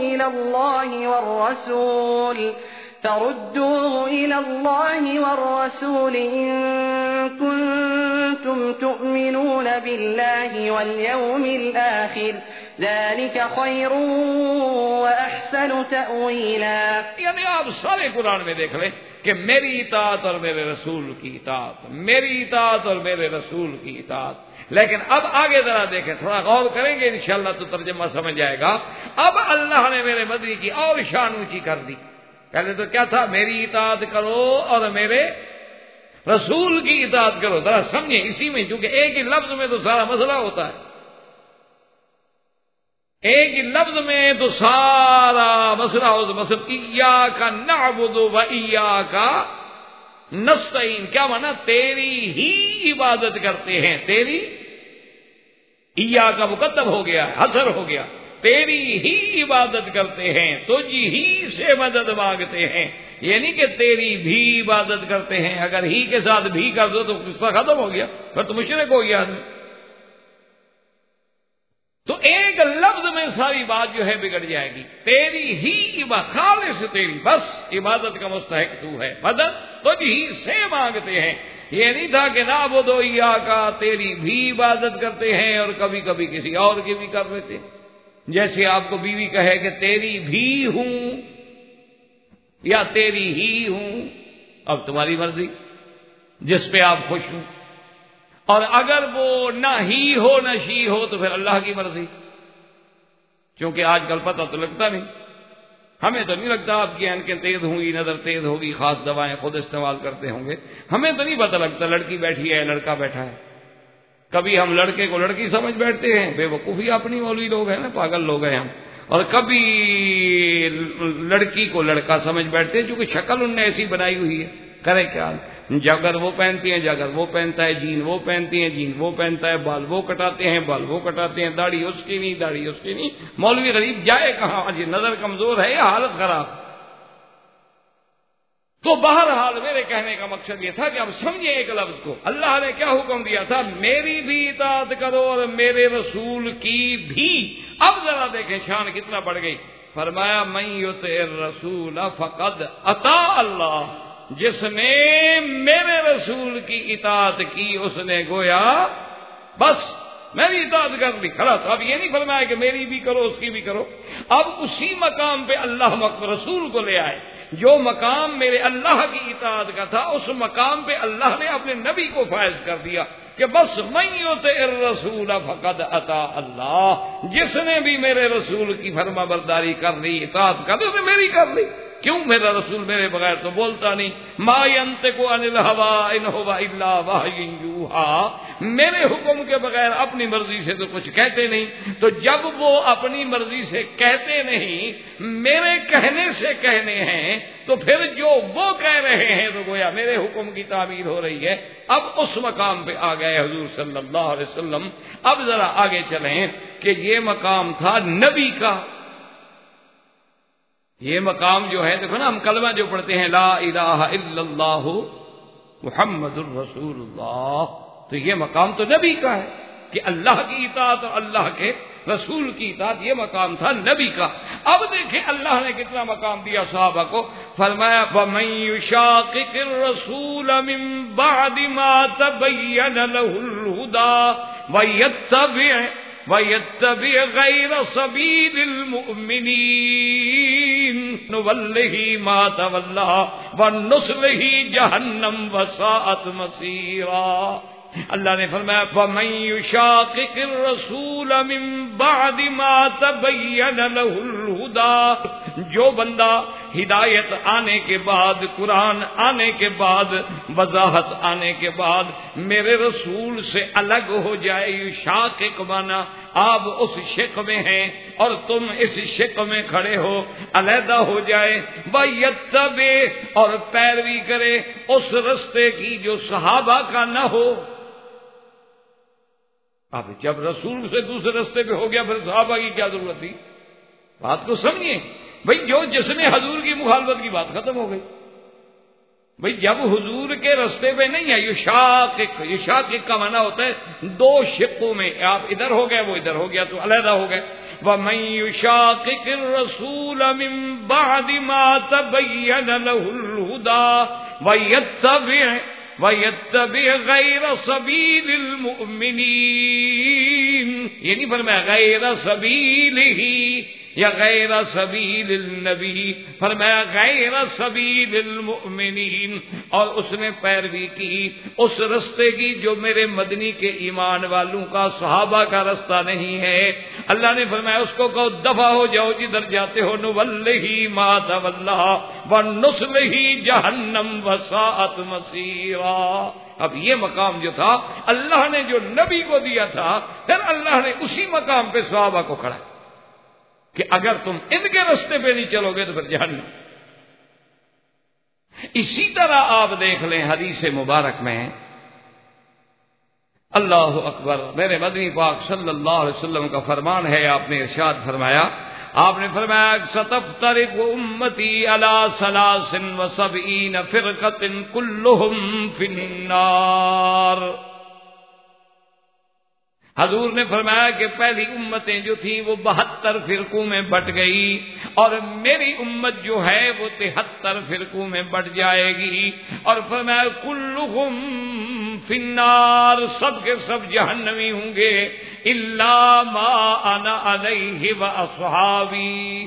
Speaker 3: إلى الله والرسول إن كنتم تؤمنون بالله واليوم الآخر ذلك خير وأحسن تأويلا۔
Speaker 2: یعنی آپ سارے قرآن میں دیکھ لیں کہ میری اطاعت اور میرے رسول کی اطاعت، میری اطاعت اور میرے رسول کی اطاعت۔ لیکن اب آگے ذرا دیکھیں، تھوڑا غور کریں گے انشاءاللہ تو ترجمہ سمجھ آئے گا۔ اب اللہ نے میرے مدنی کی اور شان اونچی کر دی۔ پہلے تو کیا تھا؟ میری اطاعت کرو اور میرے رسول کی اطاعت کرو۔ ذرا سمجھیں اسی میں، کیونکہ ایک ہی لفظ میں تو سارا مسئلہ ہوتا ہے، ایک ہی لفظ میں تو سارا مسئلہ ہوتا ہے۔ مثلا ایاک نعبد و ایاک نستعین، کیا مانا؟ تیری ہی عبادت کرتے ہیں، تیری ایاک مقدم ہو گیا، حصر ہو گیا، تیری ہی عبادت کرتے ہیں، تجھ ہی سے مدد مانگتے ہیں، یعنی کہ تیری بھی عبادت کرتے ہیں۔ اگر ہی کے ساتھ بھی کر دو تو قصہ ختم ہو گیا، پھر تو مشرک ہو گیا آدمی۔ تو ایک لفظ میں ساری بات جو ہے بگڑ جائے گی۔ تیری ہی عبادت، خالص تیری، بس عبادت کا مستحق تو ہے، مدد تجھ ہی سے مانگتے ہیں۔ یہ نہیں تھا کہ نعبد و ایاک، تیری بھی عبادت کرتے ہیں اور کبھی کبھی کسی اور کی بھی کر لیتے ہیں۔ جیسے آپ کو بیوی کہے کہ تیری بھی ہوں یا تیری ہی ہوں، اب تمہاری مرضی، جس پہ آپ خوش ہوں۔ اور اگر وہ نہ ہی ہو نہ شی ہو تو پھر اللہ کی مرضی، کیونکہ آج کل پتہ تو لگتا نہیں، ہمیں تو نہیں لگتا آپ کی آنکھیں تیز ہوں گی، نظر تیز ہوگی، خاص دوائیں خود استعمال کرتے ہوں گے، ہمیں تو نہیں پتہ لگتا لڑکی بیٹھی ہے لڑکا بیٹھا ہے۔ کبھی ہم لڑکے کو لڑکی سمجھ بیٹھتے ہیں، بے وقوفی اپنی مولوی لوگ ہیں نا، پاگل لوگ ہیں ہم، اور کبھی لڑکی کو لڑکا سمجھ بیٹھتے ہیں، کیونکہ شکل ان نے ایسی بنائی ہوئی ہے، کرے کیا؟ جگر وہ پہنتی ہیں جگر وہ پہنتا ہے، جین وہ پہنتی ہیں جین وہ پہنتا ہے، بال وہ کٹاتے ہیں بال وہ کٹاتے ہیں، داڑھی اس کی نہیں داڑھی اس کی نہیں، مولوی غریب جائے کہاں؟ یہ نظر کمزور ہے یا حالت خراب؟ تو بہرحال میرے کہنے کا مقصد یہ تھا کہ اب سمجھیں ایک لفظ کو، اللہ نے کیا حکم دیا تھا؟ میری بھی اطاعت کرو اور میرے رسول کی بھی۔ اب ذرا دیکھیں شان کتنا بڑھ گئی، فرمایا من یطع الرسول فقد اطاع اللہ، جس نے میرے رسول کی اطاعت کی اس نے گویا بس میری اطاعت کر لی، خلاص۔ اب یہ نہیں فرمایا کہ میری بھی کرو اس کی بھی کرو، اب اسی مقام پہ اللہ رسول کو لے آئے، جو مقام میرے اللہ کی اطاعت کا تھا اس مقام پہ اللہ نے اپنے نبی کو فائز کر دیا کہ بس من یطع الرسول فقد اطاع اللہ، جس نے بھی میرے رسول کی فرما برداری کر لی، اطاعت کر لی، اس نے میری کر لی۔ کیوں؟ میرا رسول میرے بغیر تو بولتا نہیں، ما ینطق عن الہوی ان هو الا وحی یوحی، میرے حکم کے بغیر اپنی مرضی سے تو کچھ کہتے نہیں، تو جب وہ اپنی مرضی سے کہتے نہیں، میرے کہنے سے کہنے ہیں، تو پھر جو وہ کہہ رہے ہیں تو گویا میرے حکم کی تعبیر ہو رہی ہے۔ اب اس مقام پہ آ گئے حضور صلی اللہ علیہ وسلم۔ اب ذرا آگے چلیں کہ یہ مقام تھا نبی کا، یہ مقام جو ہے دیکھو نا، ہم کلمہ جو پڑھتے ہیں لا الہ الا اللہ محمد الرسول اللہ، تو یہ مقام تو نبی کا ہے کہ اللہ کی اطاعت اور اللہ کے رسول کی اطاعت، یہ مقام تھا نبی کا۔ اب دیکھیں اللہ نے کتنا مقام دیا صحابہ کو، فرمایا وَمَن يُشَاقِقِ الرَّسُولَ مِن بَعْدِ مَا تَبَيَّنَ لَهُ الْهُدَى وَيَتَّبِعْ غَيْرَ سَبِيلِ الْمُؤْمِنِينَ نُوَلِّهِ مَا تَوَلَّىٰ وَنُصْلِهِ جَهَنَّمَ وَسَاءَتْ مَصِيرًا۔ اللہ نے فرمایا فَمَن يُشَاقِقِ الرَّسُولَ مِن بَعْدِ مَا تَبَيَّنَ لَهُ الْهُدَىٰ، جو بندہ ہدایت آنے کے بعد، قرآن آنے کے بعد، وضاحت آنے کے بعد میرے رسول سے الگ ہو جائے، یشاقق مانا آپ اس شق میں ہیں اور تم اس شق میں کھڑے ہو، علیحدہ ہو جائے، وَيَتَّبِعْ اور پیروی کرے اس رستے کی جو صحابہ کا نہ ہو۔ اب جب رسول سے دوسرے رستے پہ ہو گیا پھر صحابہ کی کیا ضرورت تھی؟ بات کو سمجھیں بھئی، جس نے حضور کی مخالفت کی بات ختم ہو گئی۔ بھئی جب حضور کے رستے پہ نہیں ہے، یشاقق کا معنی ہوتا ہے دو شقوں میں، آپ ادھر ہو گئے وہ ادھر ہو گیا تو علیحدہ ہو گئے۔ وَمَن يُشَاقِقِ الرَّسُولَ مِن بَعْدِ مَا تَبَيَّنَ لَهُ الْهُدَىٰ وَيَتَّبِعْ غَيْرَ سَبِيلِ الْمُؤْمِنِينَ، یہ نہیں فرمایا غیر سبیلہ، یا غیر سبیل النبی، فرمایا غیر سبیل المؤمنین، اور اس نے پیروی کی اس رستے کی جو میرے مدنی کے ایمان والوں کا، صحابہ کا رستہ نہیں ہے۔ اللہ نے فرمایا اس کو کہو دفع ہو جاؤ جدھر جاتے ہو، نولہ ما تولی ونصلہ جہنم وساءت مصیرا۔ اب یہ مقام جو تھا اللہ نے جو نبی کو دیا تھا، پھر اللہ نے اسی مقام پہ صحابہ کو کھڑا کہ اگر تم ان کے رستے پہ نہیں چلو گے تو پھر جہنم۔ اسی طرح آپ دیکھ لیں حدیث مبارک میں، اللہ اکبر، میرے مدنی پاک صلی اللہ علیہ وسلم کا فرمان ہے، آپ نے ارشاد فرمایا، آپ نے فرمایا ستفترق امتی علی 73 فرقۃ کلہم فی النار۔ حضور نے فرمایا کہ پہلی امتیں جو تھیں وہ 72 فرقوں میں بٹ گئی، اور میری امت جو ہے وہ 73 فرقوں میں بٹ جائے گی، اور فرمایا کلہم فی النار، سب کے سب جہنمی ہوں گے، الا ما انا علیہ واصحابی۔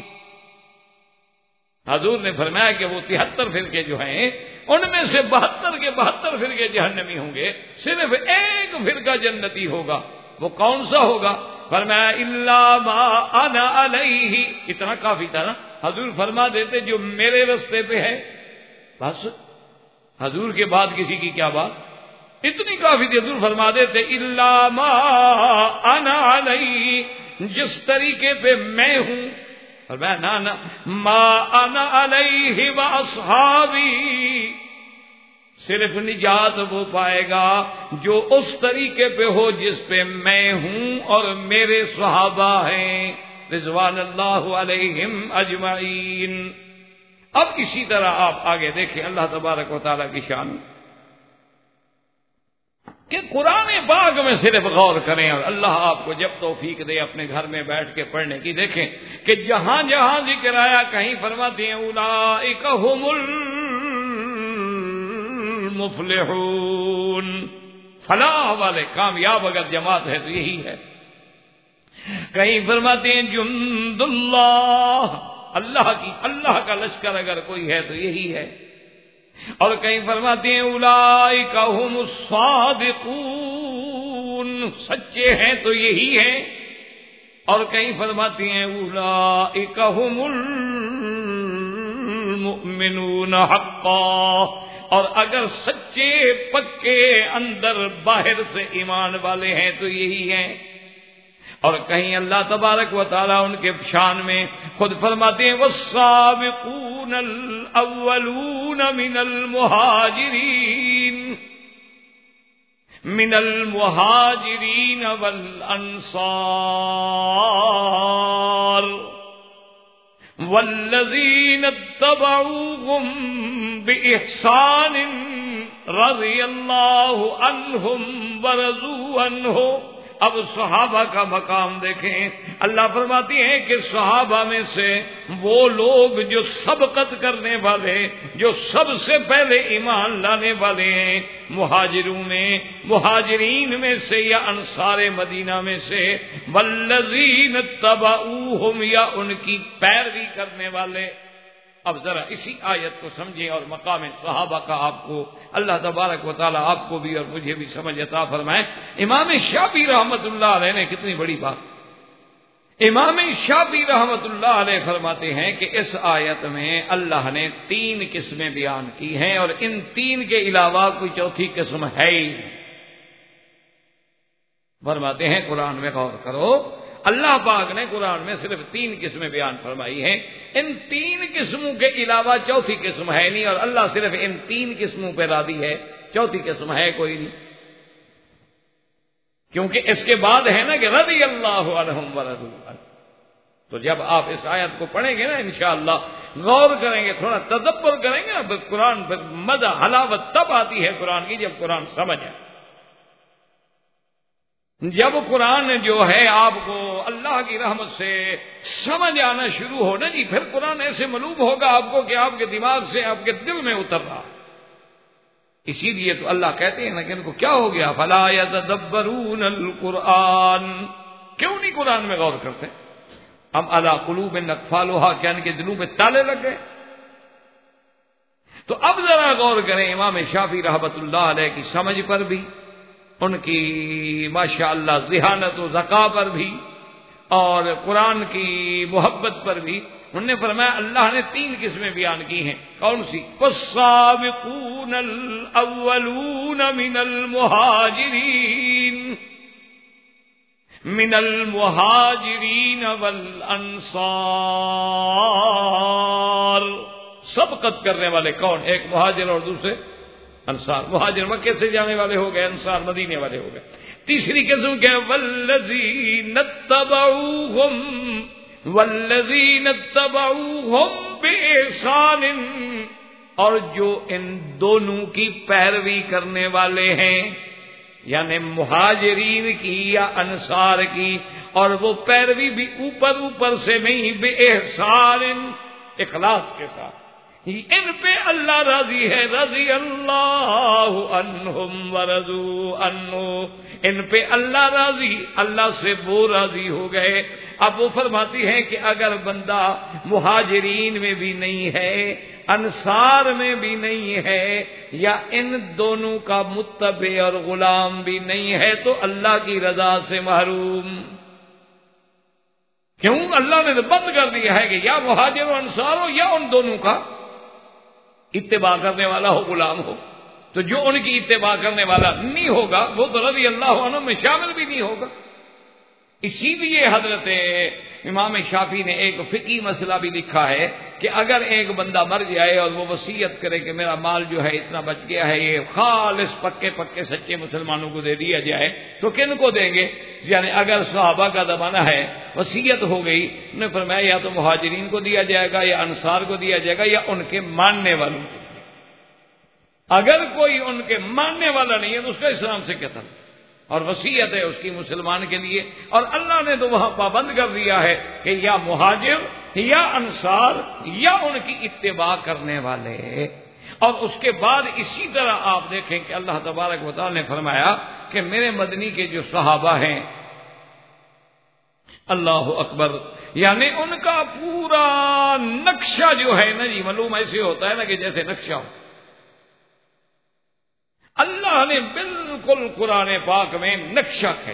Speaker 2: حضور نے فرمایا کہ وہ 73 فرقے جو ہیں ان میں سے 72 کے 72 فرقے جہنمی ہوں گے، صرف ایک فرقہ جنتی ہوگا۔ وہ کون سا ہوگا؟ فرمایا الا ما انا علیہ، اتنا کافی تھا نا، حضور فرما دیتے جو میرے رستے پہ ہے، بس حضور کے بعد کسی کی کیا بات، اتنی کافی تھی، حضور فرما دیتے الا ما انا علیہ، جس طریقے پہ میں ہوں، فرمایا نا ما انا علیہ واصحابی، صرف نجات وہ پائے گا جو اس طریقے پہ ہو جس پہ میں ہوں اور میرے صحابہ ہیں رضوان اللہ علیہم اجمعین۔ اب اسی طرح آپ آگے دیکھیں اللہ تبارک و تعالیٰ کی شان کہ قرآن پاک میں صرف غور کریں، اور اللہ آپ کو جب توفیق دے اپنے گھر میں بیٹھ کے پڑھنے کی، دیکھیں کہ جہاں جہاں ذکر آیا کہیں فرماتے ہیں اولئک ھم مفلحون، فلاح والے کامیاب اگر جماعت ہے تو یہی ہے۔ کہیں فرماتے ہیں جند اللہ، اللہ کا لشکر اگر کوئی ہے تو یہی ہے، اور کہیں فرماتے ہیں اولئک ھم الصادقون، سچے ہیں تو یہی ہے، اور کہیں فرماتے ہیں اولئک ھم المؤمنون حقا، اور اگر سچے پکے اندر باہر سے ایمان والے ہیں تو یہی ہیں۔ اور کہیں اللہ تبارک و تعالیٰ ان کے شان میں خود فرماتے ہیں والسابقون الاولون من المہاجرین والانصار والذین اتبعوهم بإحسان رضی اللہ عنہم ورضوا عنہ۔ اب صحابہ کا مقام دیکھیں، اللہ فرماتی ہیں کہ صحابہ میں سے وہ لوگ جو سبقت کرنے والے، جو سب سے پہلے ایمان لانے والے ہیں، مہاجرین میں سے یا انصار مدینہ میں سے، والذین اتبعوہم یا ان کی پیروی کرنے والے۔ اب ذرا اسی آیت کو سمجھیں اور مقام صحابہ کا آپ کو اللہ تبارک و تعالیٰ آپ کو بھی اور مجھے بھی سمجھ عطا فرمائے۔ امام شافعی رحمت اللہ علیہ نے کتنی بڑی بات، امام شافعی رحمت اللہ علیہ فرماتے ہیں کہ اس آیت میں اللہ نے 3 قسمیں بیان کی ہیں، اور ان 3 کے علاوہ کوئی چوتھی قسم ہے ہی نہیں۔ فرماتے ہیں قرآن میں غور کرو، اللہ پاک نے قرآن میں صرف 3 قسمیں بیان فرمائی ہیں، ان 3 قسموں کے علاوہ چوتھی قسم ہے نہیں، اور اللہ صرف ان 3 قسموں پہ راضی ہے، چوتھی قسم ہے کوئی نہیں، کیونکہ اس کے بعد ہے نا کہ رضی اللہ عنہم ورضوا عنہ۔ تو جب آپ اس آیت کو پڑھیں گے نا انشاءاللہ، غور کریں گے، تھوڑا تدبر کریں گے نا، قرآن پر مزہ حلاوت تب آتی ہے قرآن کی جب قرآن سمجھ آئے۔ جب قرآن جو ہے آپ کو اللہ کی رحمت سے سمجھ آنا شروع ہو نا جی، پھر قرآن ایسے معلوم ہوگا آپ کو کہ آپ کے دماغ سے آپ کے دل میں اتر رہا۔ اسی لیے تو اللہ کہتے ہیں نا کہ ان کو کیا ہو گیا، فلا یتدبرون القرآن، کیوں نہیں قرآن میں غور کرتے؟ ام علی قلوب اقفالها، کیا ان کے دلوں پہ تالے لگ گئے؟ تو اب ذرا غور کریں امام شافعی رحمۃ اللہ علیہ کی سمجھ پر بھی، ان کی ماشاءاللہ ذہانت و ذکا پر بھی، اور قرآن کی محبت پر بھی۔ انہوں نے فرمایا اللہ نے 3 قسمیں بیان کی ہیں، کون سی؟ والسابقون الاولون من المہاجرین والانصار۔ سبقت کرنے والے کون؟ ایک مہاجر اور دوسرے انصار۔ مہاجر مکے سے جانے والے ہو گئے، انصار مدینے والے ہو گئے۔ تیسری قسم کے والذین اتبعوہم بإحسان، اور جو ان دونوں کی پیروی کرنے والے ہیں، یعنی مہاجرین کی یا انصار کی، اور وہ پیروی بھی اوپر سے نہیں، بإحسان، اخلاص کے ساتھ، ان پہ اللہ راضی ہے، رضی اللہ عنہم ورضوا عنہ، ان پہ اللہ راضی، اللہ سے وہ راضی ہو گئے۔ اب وہ فرماتی ہیں کہ اگر بندہ مہاجرین میں بھی نہیں ہے، انصار میں بھی نہیں ہے، یا ان دونوں کا متبع اور غلام بھی نہیں ہے، تو اللہ کی رضا سے محروم۔ کیوں؟ اللہ نے تو بند کر دیا ہے کہ یا مہاجر و انصار ہو، یا ان دونوں کا اتباع کرنے والا ہو، غلام ہو۔ تو جو ان کی اتباع کرنے والا نہیں ہوگا وہ تو رضی اللہ عنہ میں شامل بھی نہیں ہوگا۔ اسی لیے حضرت امام شافعی نے ایک فقہی مسئلہ بھی لکھا ہے کہ اگر ایک بندہ مر جائے اور وہ وصیت کرے کہ میرا مال جو ہے اتنا بچ گیا ہے، یہ خالص پکے سچے مسلمانوں کو دے دیا جائے، تو کن کو دیں گے؟ یعنی اگر صحابہ کا زمانہ ہے، وصیت ہو گئی، انہوں نے فرمایا یا تو مہاجرین کو دیا جائے گا، یا انصار کو دیا جائے گا، یا ان کے ماننے والوں کو۔ اگر کوئی ان کے ماننے والا نہیں ہے تو اس کا اسلام سے کیا تعلق؟ اور وصیت ہے اس کی مسلمان کے لیے، اور اللہ نے تو وہاں پابند کر دیا ہے کہ یا مہاجر یا انصار یا ان کی اتباع کرنے والے۔ اور اس کے بعد اسی طرح آپ دیکھیں کہ اللہ تبارک و تعالی نے فرمایا کہ میرے مدنی کے جو صحابہ ہیں، اللہ اکبر، یعنی ان کا پورا نقشہ جو ہے نا جی، معلوم ایسے ہوتا ہے نا کہ جیسے نقشہ ہو۔ اللہ نے بالکل قرآن پاک میں نقشہ ہے،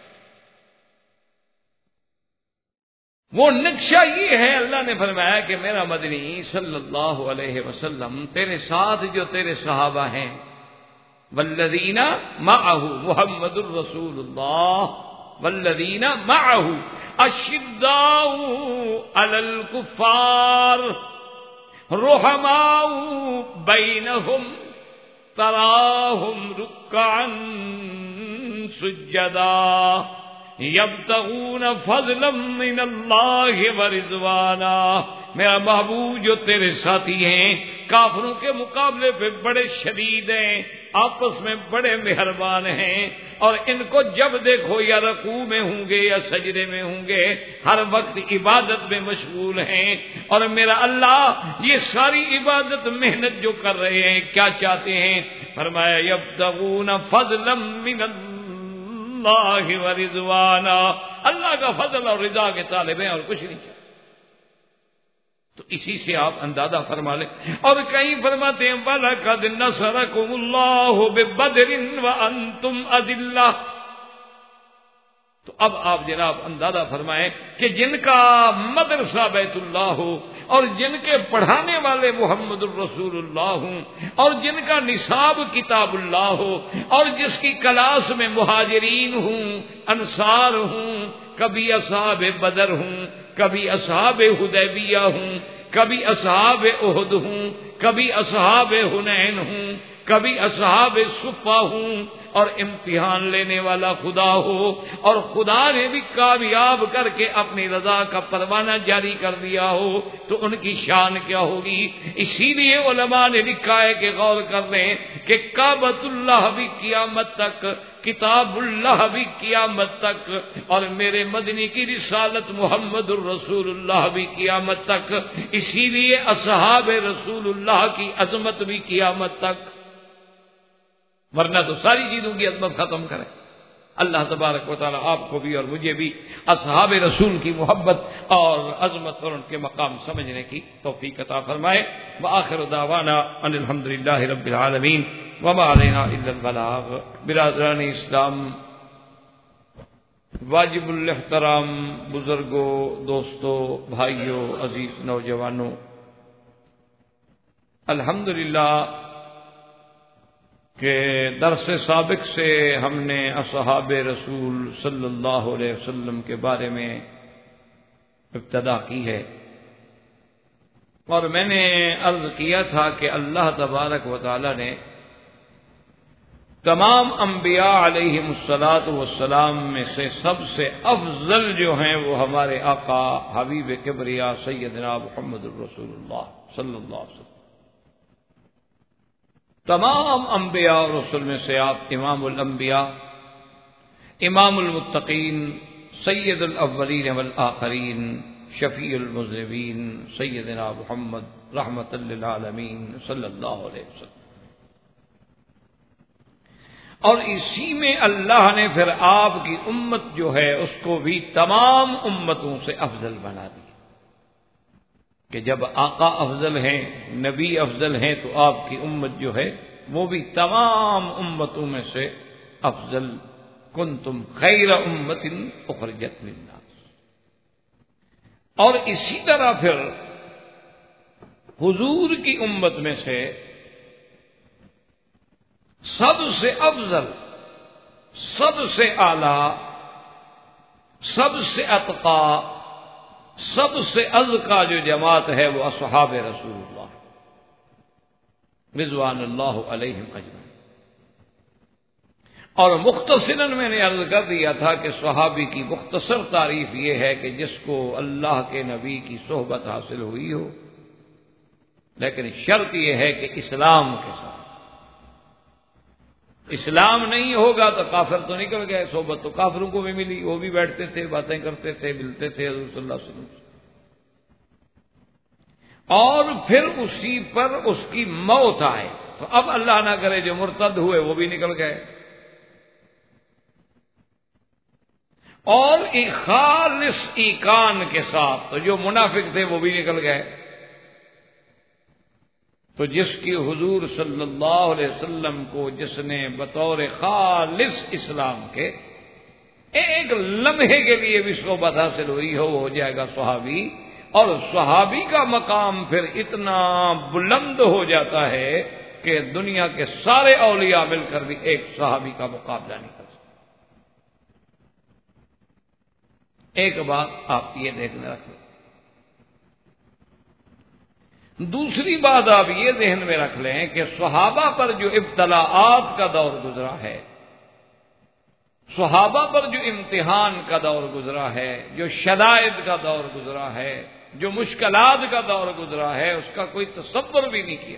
Speaker 2: وہ نقشہ یہ ہے، اللہ نے فرمایا کہ میرا مدنی صلی اللہ علیہ وسلم تیرے ساتھ جو تیرے صحابہ ہیں، والذین معہ، محمد الرسول اللہ، والذین معہ اشداء علی الکفار رحماء بینہم تراہم رکعا سجدا یبتغون فضلا من اللہ ورضوانا۔ میرا محبوب جو تیرے ساتھی ہیں کافروں کے مقابلے پہ بڑے شدید ہیں، آپس میں بڑے مہربان ہیں، اور ان کو جب دیکھو یا رکوع میں ہوں گے یا سجدے میں ہوں گے، ہر وقت عبادت میں مشغول ہیں۔ اور میرا اللہ یہ ساری عبادت محنت جو کر رہے ہیں کیا چاہتے ہیں؟ فرمایا یبتغون فضلا من اللہ ورضوانا، اللہ کا فضل اور رضا کے طالب ہیں اور کچھ نہیں چاہتے۔ تو اسی سے آپ اندازہ فرما لیں۔ اور کہیں فرماتے ہیں وَلَقَدْ نَصَرَكُمُ اللَّهُ بِبَدْرٍ وَأَنْتُمْ أَذِلَّةٌ۔ تو اب آپ جناب اندازہ فرمائیں کہ جن کا مدرسہ بیت اللہ ہو، اور جن کے پڑھانے والے محمد الرسول اللہ ہوں، اور جن کا نصاب کتاب اللہ ہو، اور جس کی کلاس میں مہاجرین ہوں، انصار ہوں، کبھی اصحاب بدر ہوں، کبھی اصحاب حدیبیہ ہوں، کبھی اصحاب احد ہوں، کبھی اصحاب حنین ہوں، کبھی اصحاب صفہ ہوں، اور امتحان لینے والا خدا ہو، اور خدا نے بھی کامیاب کر کے اپنی رضا کا پروانہ جاری کر دیا ہو، تو ان کی شان کیا ہوگی؟ اسی لیے علماء نے لکھا ہے کہ غور کر لیں کہ کعبۃ اللہ بھی قیامت تک، کتاب اللہ بھی قیامت تک، اور میرے مدنی کی رسالت محمد الرسول اللہ بھی قیامت تک، اسی لیے اصحاب رسول اللہ کی عظمت بھی قیامت تک، ورنہ تو ساری چیزوں کی عظمت ختم کرے۔ اللہ تبارک و تعالی آپ کو بھی اور مجھے بھی اصحاب رسول کی محبت اور عظمت اور ان کے مقام سمجھنے کی توفیق عطا فرمائے۔ وآخر دعوانا ان الحمدللہ رب العالمین وما علینا الا البلاغ۔ برادران اسلام، واجب الاحترام بزرگوں، دوستوں، بھائیوں، عزیز نوجوانوں، الحمدللہ کہ درس سابق سے ہم نے اصحاب رسول صلی اللہ علیہ وسلم کے بارے میں ابتدا کی ہے، اور میں نے عرض کیا تھا کہ اللہ تبارک و تعالی نے تمام انبیاء علیہم الصلاۃ والسلام میں سے سب سے افضل جو ہیں وہ ہمارے آقا حبیب کبریا سیدنا محمد الرسول اللہ صلی اللہ علیہ وسلم۔ تمام انبیاء اور رسل میں سے آپ امام الانبیاء، امام المتقین، سید الاولین والآخرین، شفیع المذنبین سیدنا محمد رحمت للعالمین صلی اللہ علیہ وسلم، اور اسی میں اللہ نے پھر آپ کی امت جو ہے اس کو بھی تمام امتوں سے افضل بنا دی کہ جب آقا افضل ہیں، نبی افضل ہیں، تو آپ کی امت جو ہے وہ بھی تمام امتوں میں سے افضل۔ کنتم خیر امت اخرجت للناس۔ اور اسی طرح پھر حضور کی امت میں سے سب سے افضل، سب سے اعلی، سب سے اتقی، سب سے ازکا جو جماعت ہے وہ اصحاب رسول اللہ رضوان اللہ علیہم اجمعین۔ اور مختصراً میں نے عرض کر دیا تھا کہ صحابی کی مختصر تعریف یہ ہے کہ جس کو اللہ کے نبی کی صحبت حاصل ہوئی ہو، لیکن شرط یہ ہے کہ اسلام کے ساتھ۔ اسلام نہیں ہوگا تو کافر تو نکل گئے۔ صحبت تو کافروں کو بھی ملی، وہ بھی بیٹھتے تھے، باتیں کرتے تھے، ملتے تھے حضور صلی اللہ علیہ وسلم سے، اور پھر اسی پر اس کی موت آئے تو اب اللہ نہ کرے جو مرتد ہوئے وہ بھی نکل گئے، اور ایک خالص ایقان کے ساتھ تو جو منافق تھے وہ بھی نکل گئے۔ تو جس کی حضور صلی اللہ علیہ وسلم کو جس نے بطور خالص اسلام کے ایک لمحے کے لیے بھی صحبت حاصل ہوئی ہو، وہ ہو جائے گا صحابی، اور صحابی کا مقام پھر اتنا بلند ہو جاتا ہے کہ دنیا کے سارے اولیاء مل کر بھی ایک صحابی کا مقابلہ نہیں کر سکتے۔ ایک بات آپ یہ دیکھنے رکھیں، دوسری بات آپ یہ ذہن میں رکھ لیں کہ صحابہ پر جو ابتلاءات کا دور گزرا ہے، صحابہ پر جو امتحان کا دور گزرا ہے، جو شدائد کا دور گزرا ہے، جو مشکلات کا دور گزرا ہے، اس کا کوئی تصور بھی نہیں کیا۔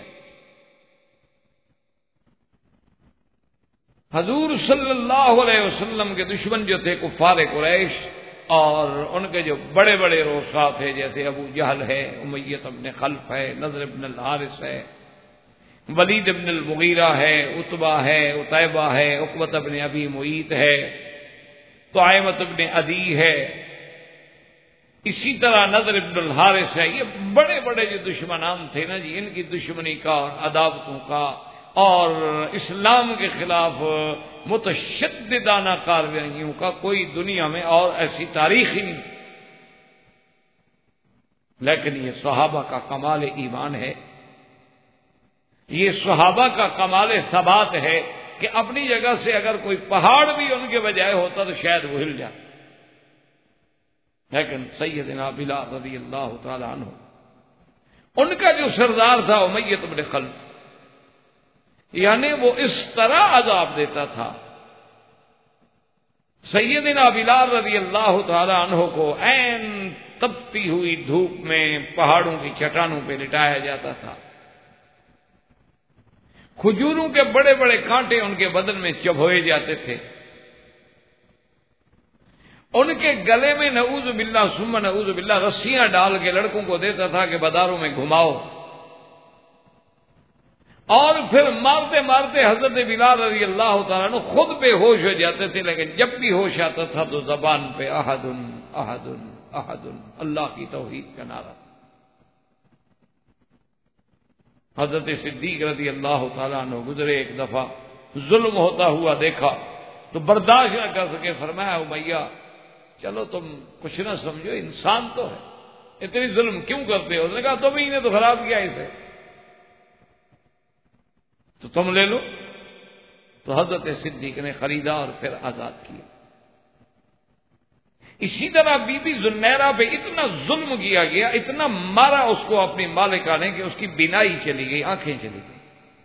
Speaker 2: حضور صلی اللہ علیہ وسلم کے دشمن جو تھے کفار قریش، اور ان کے جو بڑے بڑے روسا تھے جیسے ابو جہل ہے، امیہ بن خلف ہے، نضر بن الحارث ہے، ولید بن المغیرہ ہے، عتبہ ہے، عتیبہ ہے، عقبۃ بن ابی معیط ہے، طعیمۃ بن عدی ہے، اسی طرح نضر بن الحارث ہے، یہ بڑے بڑے جو دشمنان تھے نا جی، ان کی دشمنی کا اور عداوتوں کا اور اسلام کے خلاف متشددانہ کاروائیوں کا کوئی دنیا میں اور ایسی تاریخ ہی نہیں۔ لیکن یہ صحابہ کا کمال ایمان ہے، یہ صحابہ کا کمال ثبات ہے کہ اپنی جگہ سے اگر کوئی پہاڑ بھی ان کے بجائے ہوتا تو شاید وہ ہل جاتا۔ لیکن سیدنا بلال رضی اللہ تعالی عنہ، ان کا جو سردار تھا امیہ بن خلف، یعنی وہ اس طرح عذاب دیتا تھا سیدنا بلال رضی اللہ تعالی عنہ کو، عین تپتی ہوئی دھوپ میں پہاڑوں کی چٹانوں پہ لٹایا جاتا تھا، کھجوروں کے بڑے بڑے کانٹے ان کے بدن میں چبھوئے جاتے تھے، ان کے گلے میں نعوذ باللہ ثم نعوذ باللہ رسیاں ڈال کے لڑکوں کو دیتا تھا کہ بازاروں میں گھماؤ، اور پھر مارتے مارتے حضرت بلال رضی اللہ تعالیٰ عنہ خود بے ہوش ہو جاتے تھے، لیکن جب بھی ہوش آتا تھا تو زبان پہ احد احد احد اللہ کی توحید کا نعرہ۔ حضرت صدیق رضی اللہ تعالیٰ عنہ گزرے، ایک دفعہ ظلم ہوتا ہوا دیکھا تو برداشت نہ کر سکے، فرمایا امیہ چلو تم کچھ نہ سمجھو، انسان تو ہے، اتنی ظلم کیوں کرتے ہو؟ اس نے کہا تم ہی نے تو خراب کیا اسے، تو تم لے لو۔ تو حضرت صدیق نے خریدا اور پھر آزاد کیا۔ اسی طرح بی بی ذوالنیرہ پہ اتنا ظلم کیا گیا، اتنا مارا اس کو اپنی مالکہ نے کہ اس کی بینائی چلی گئی، آنکھیں چلی گئی۔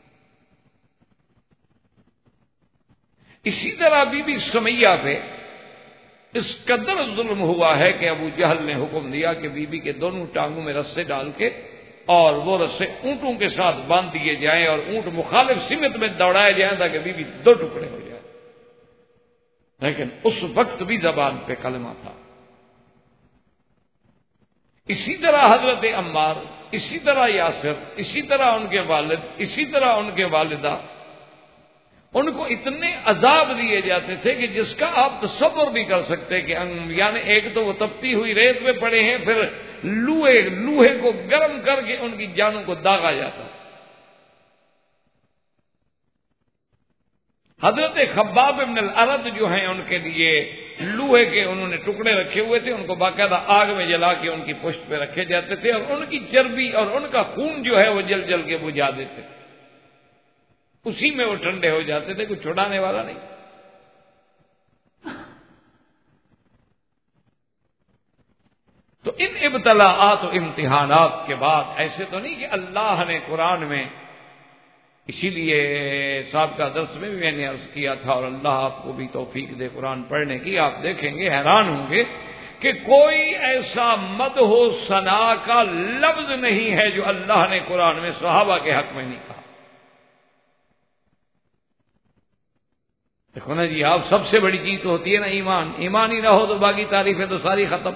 Speaker 2: اسی طرح بی بی سمیہ پہ اس قدر ظلم ہوا ہے کہ ابو جہل نے حکم دیا کہ بی بی کے دونوں ٹانگوں میں رسے ڈال کے اور وہ رسے اونٹوں کے ساتھ باندھ دیے جائیں اور اونٹ مخالف سمت میں دوڑائے جائیں تاکہ بی بی دو ٹکڑے ہو جائیں، لیکن اس وقت بھی زبان پہ کلمہ تھا۔ اسی طرح حضرت عمار، اسی طرح یاسر، اسی طرح ان کے والد، اسی طرح ان کے والدہ، ان کو اتنے عذاب دیے جاتے تھے کہ جس کا آپ تصور نہیں کر سکتے کہ یعنی ایک تو وہ تپتی ہوئی ریت میں پڑے ہیں، پھر لوہے کو گرم کر کے ان کی جانوں کو داغا جاتا۔ حضرت خباب بن الارد جو ہیں ان کے لیے لوہے کے انہوں نے ٹکڑے رکھے ہوئے تھے، ان کو باقاعدہ آگ میں جلا کے ان کی پشت پہ رکھے جاتے تھے اور ان کی چربی اور ان کا خون جو ہے وہ جل جل کے بجھا دیتے، اسی میں وہ ٹھنڈے ہو جاتے تھے، کوئی چھڑانے والا نہیں۔ تو ان ابتلاءات و امتحانات کے بعد ایسے تو نہیں کہ اللہ نے قرآن میں، اسی لیے سابقہ درس میں بھی میں نے عرض کیا تھا اور اللہ آپ کو بھی توفیق دے قرآن پڑھنے کی، آپ دیکھیں گے حیران ہوں گے کہ کوئی ایسا مدح و ثنا کا لفظ نہیں ہے جو اللہ نے قرآن میں صحابہ کے حق میں نہیں کہا۔ دیکھو نا جی، آپ سب سے بڑی چیز تو ہوتی ہے نا ایمان، ایمان ہی نہ ہو تو باقی تعریفیں تو ساری ختم۔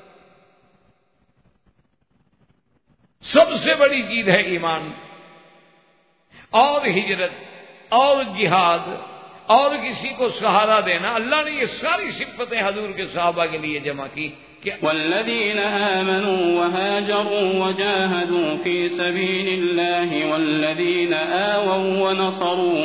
Speaker 2: سب سے بڑی چیز ہے ایمان، اور ہجرت اور جہاد اور کسی کو سہارا دینا۔ اللہ نے یہ ساری صفتیں حضور کے صحابہ کے لیے جمع کی کہ
Speaker 4: والذین آمنوا وهاجروا وجاهدوا في سبيل الله والذین آووا ونصروا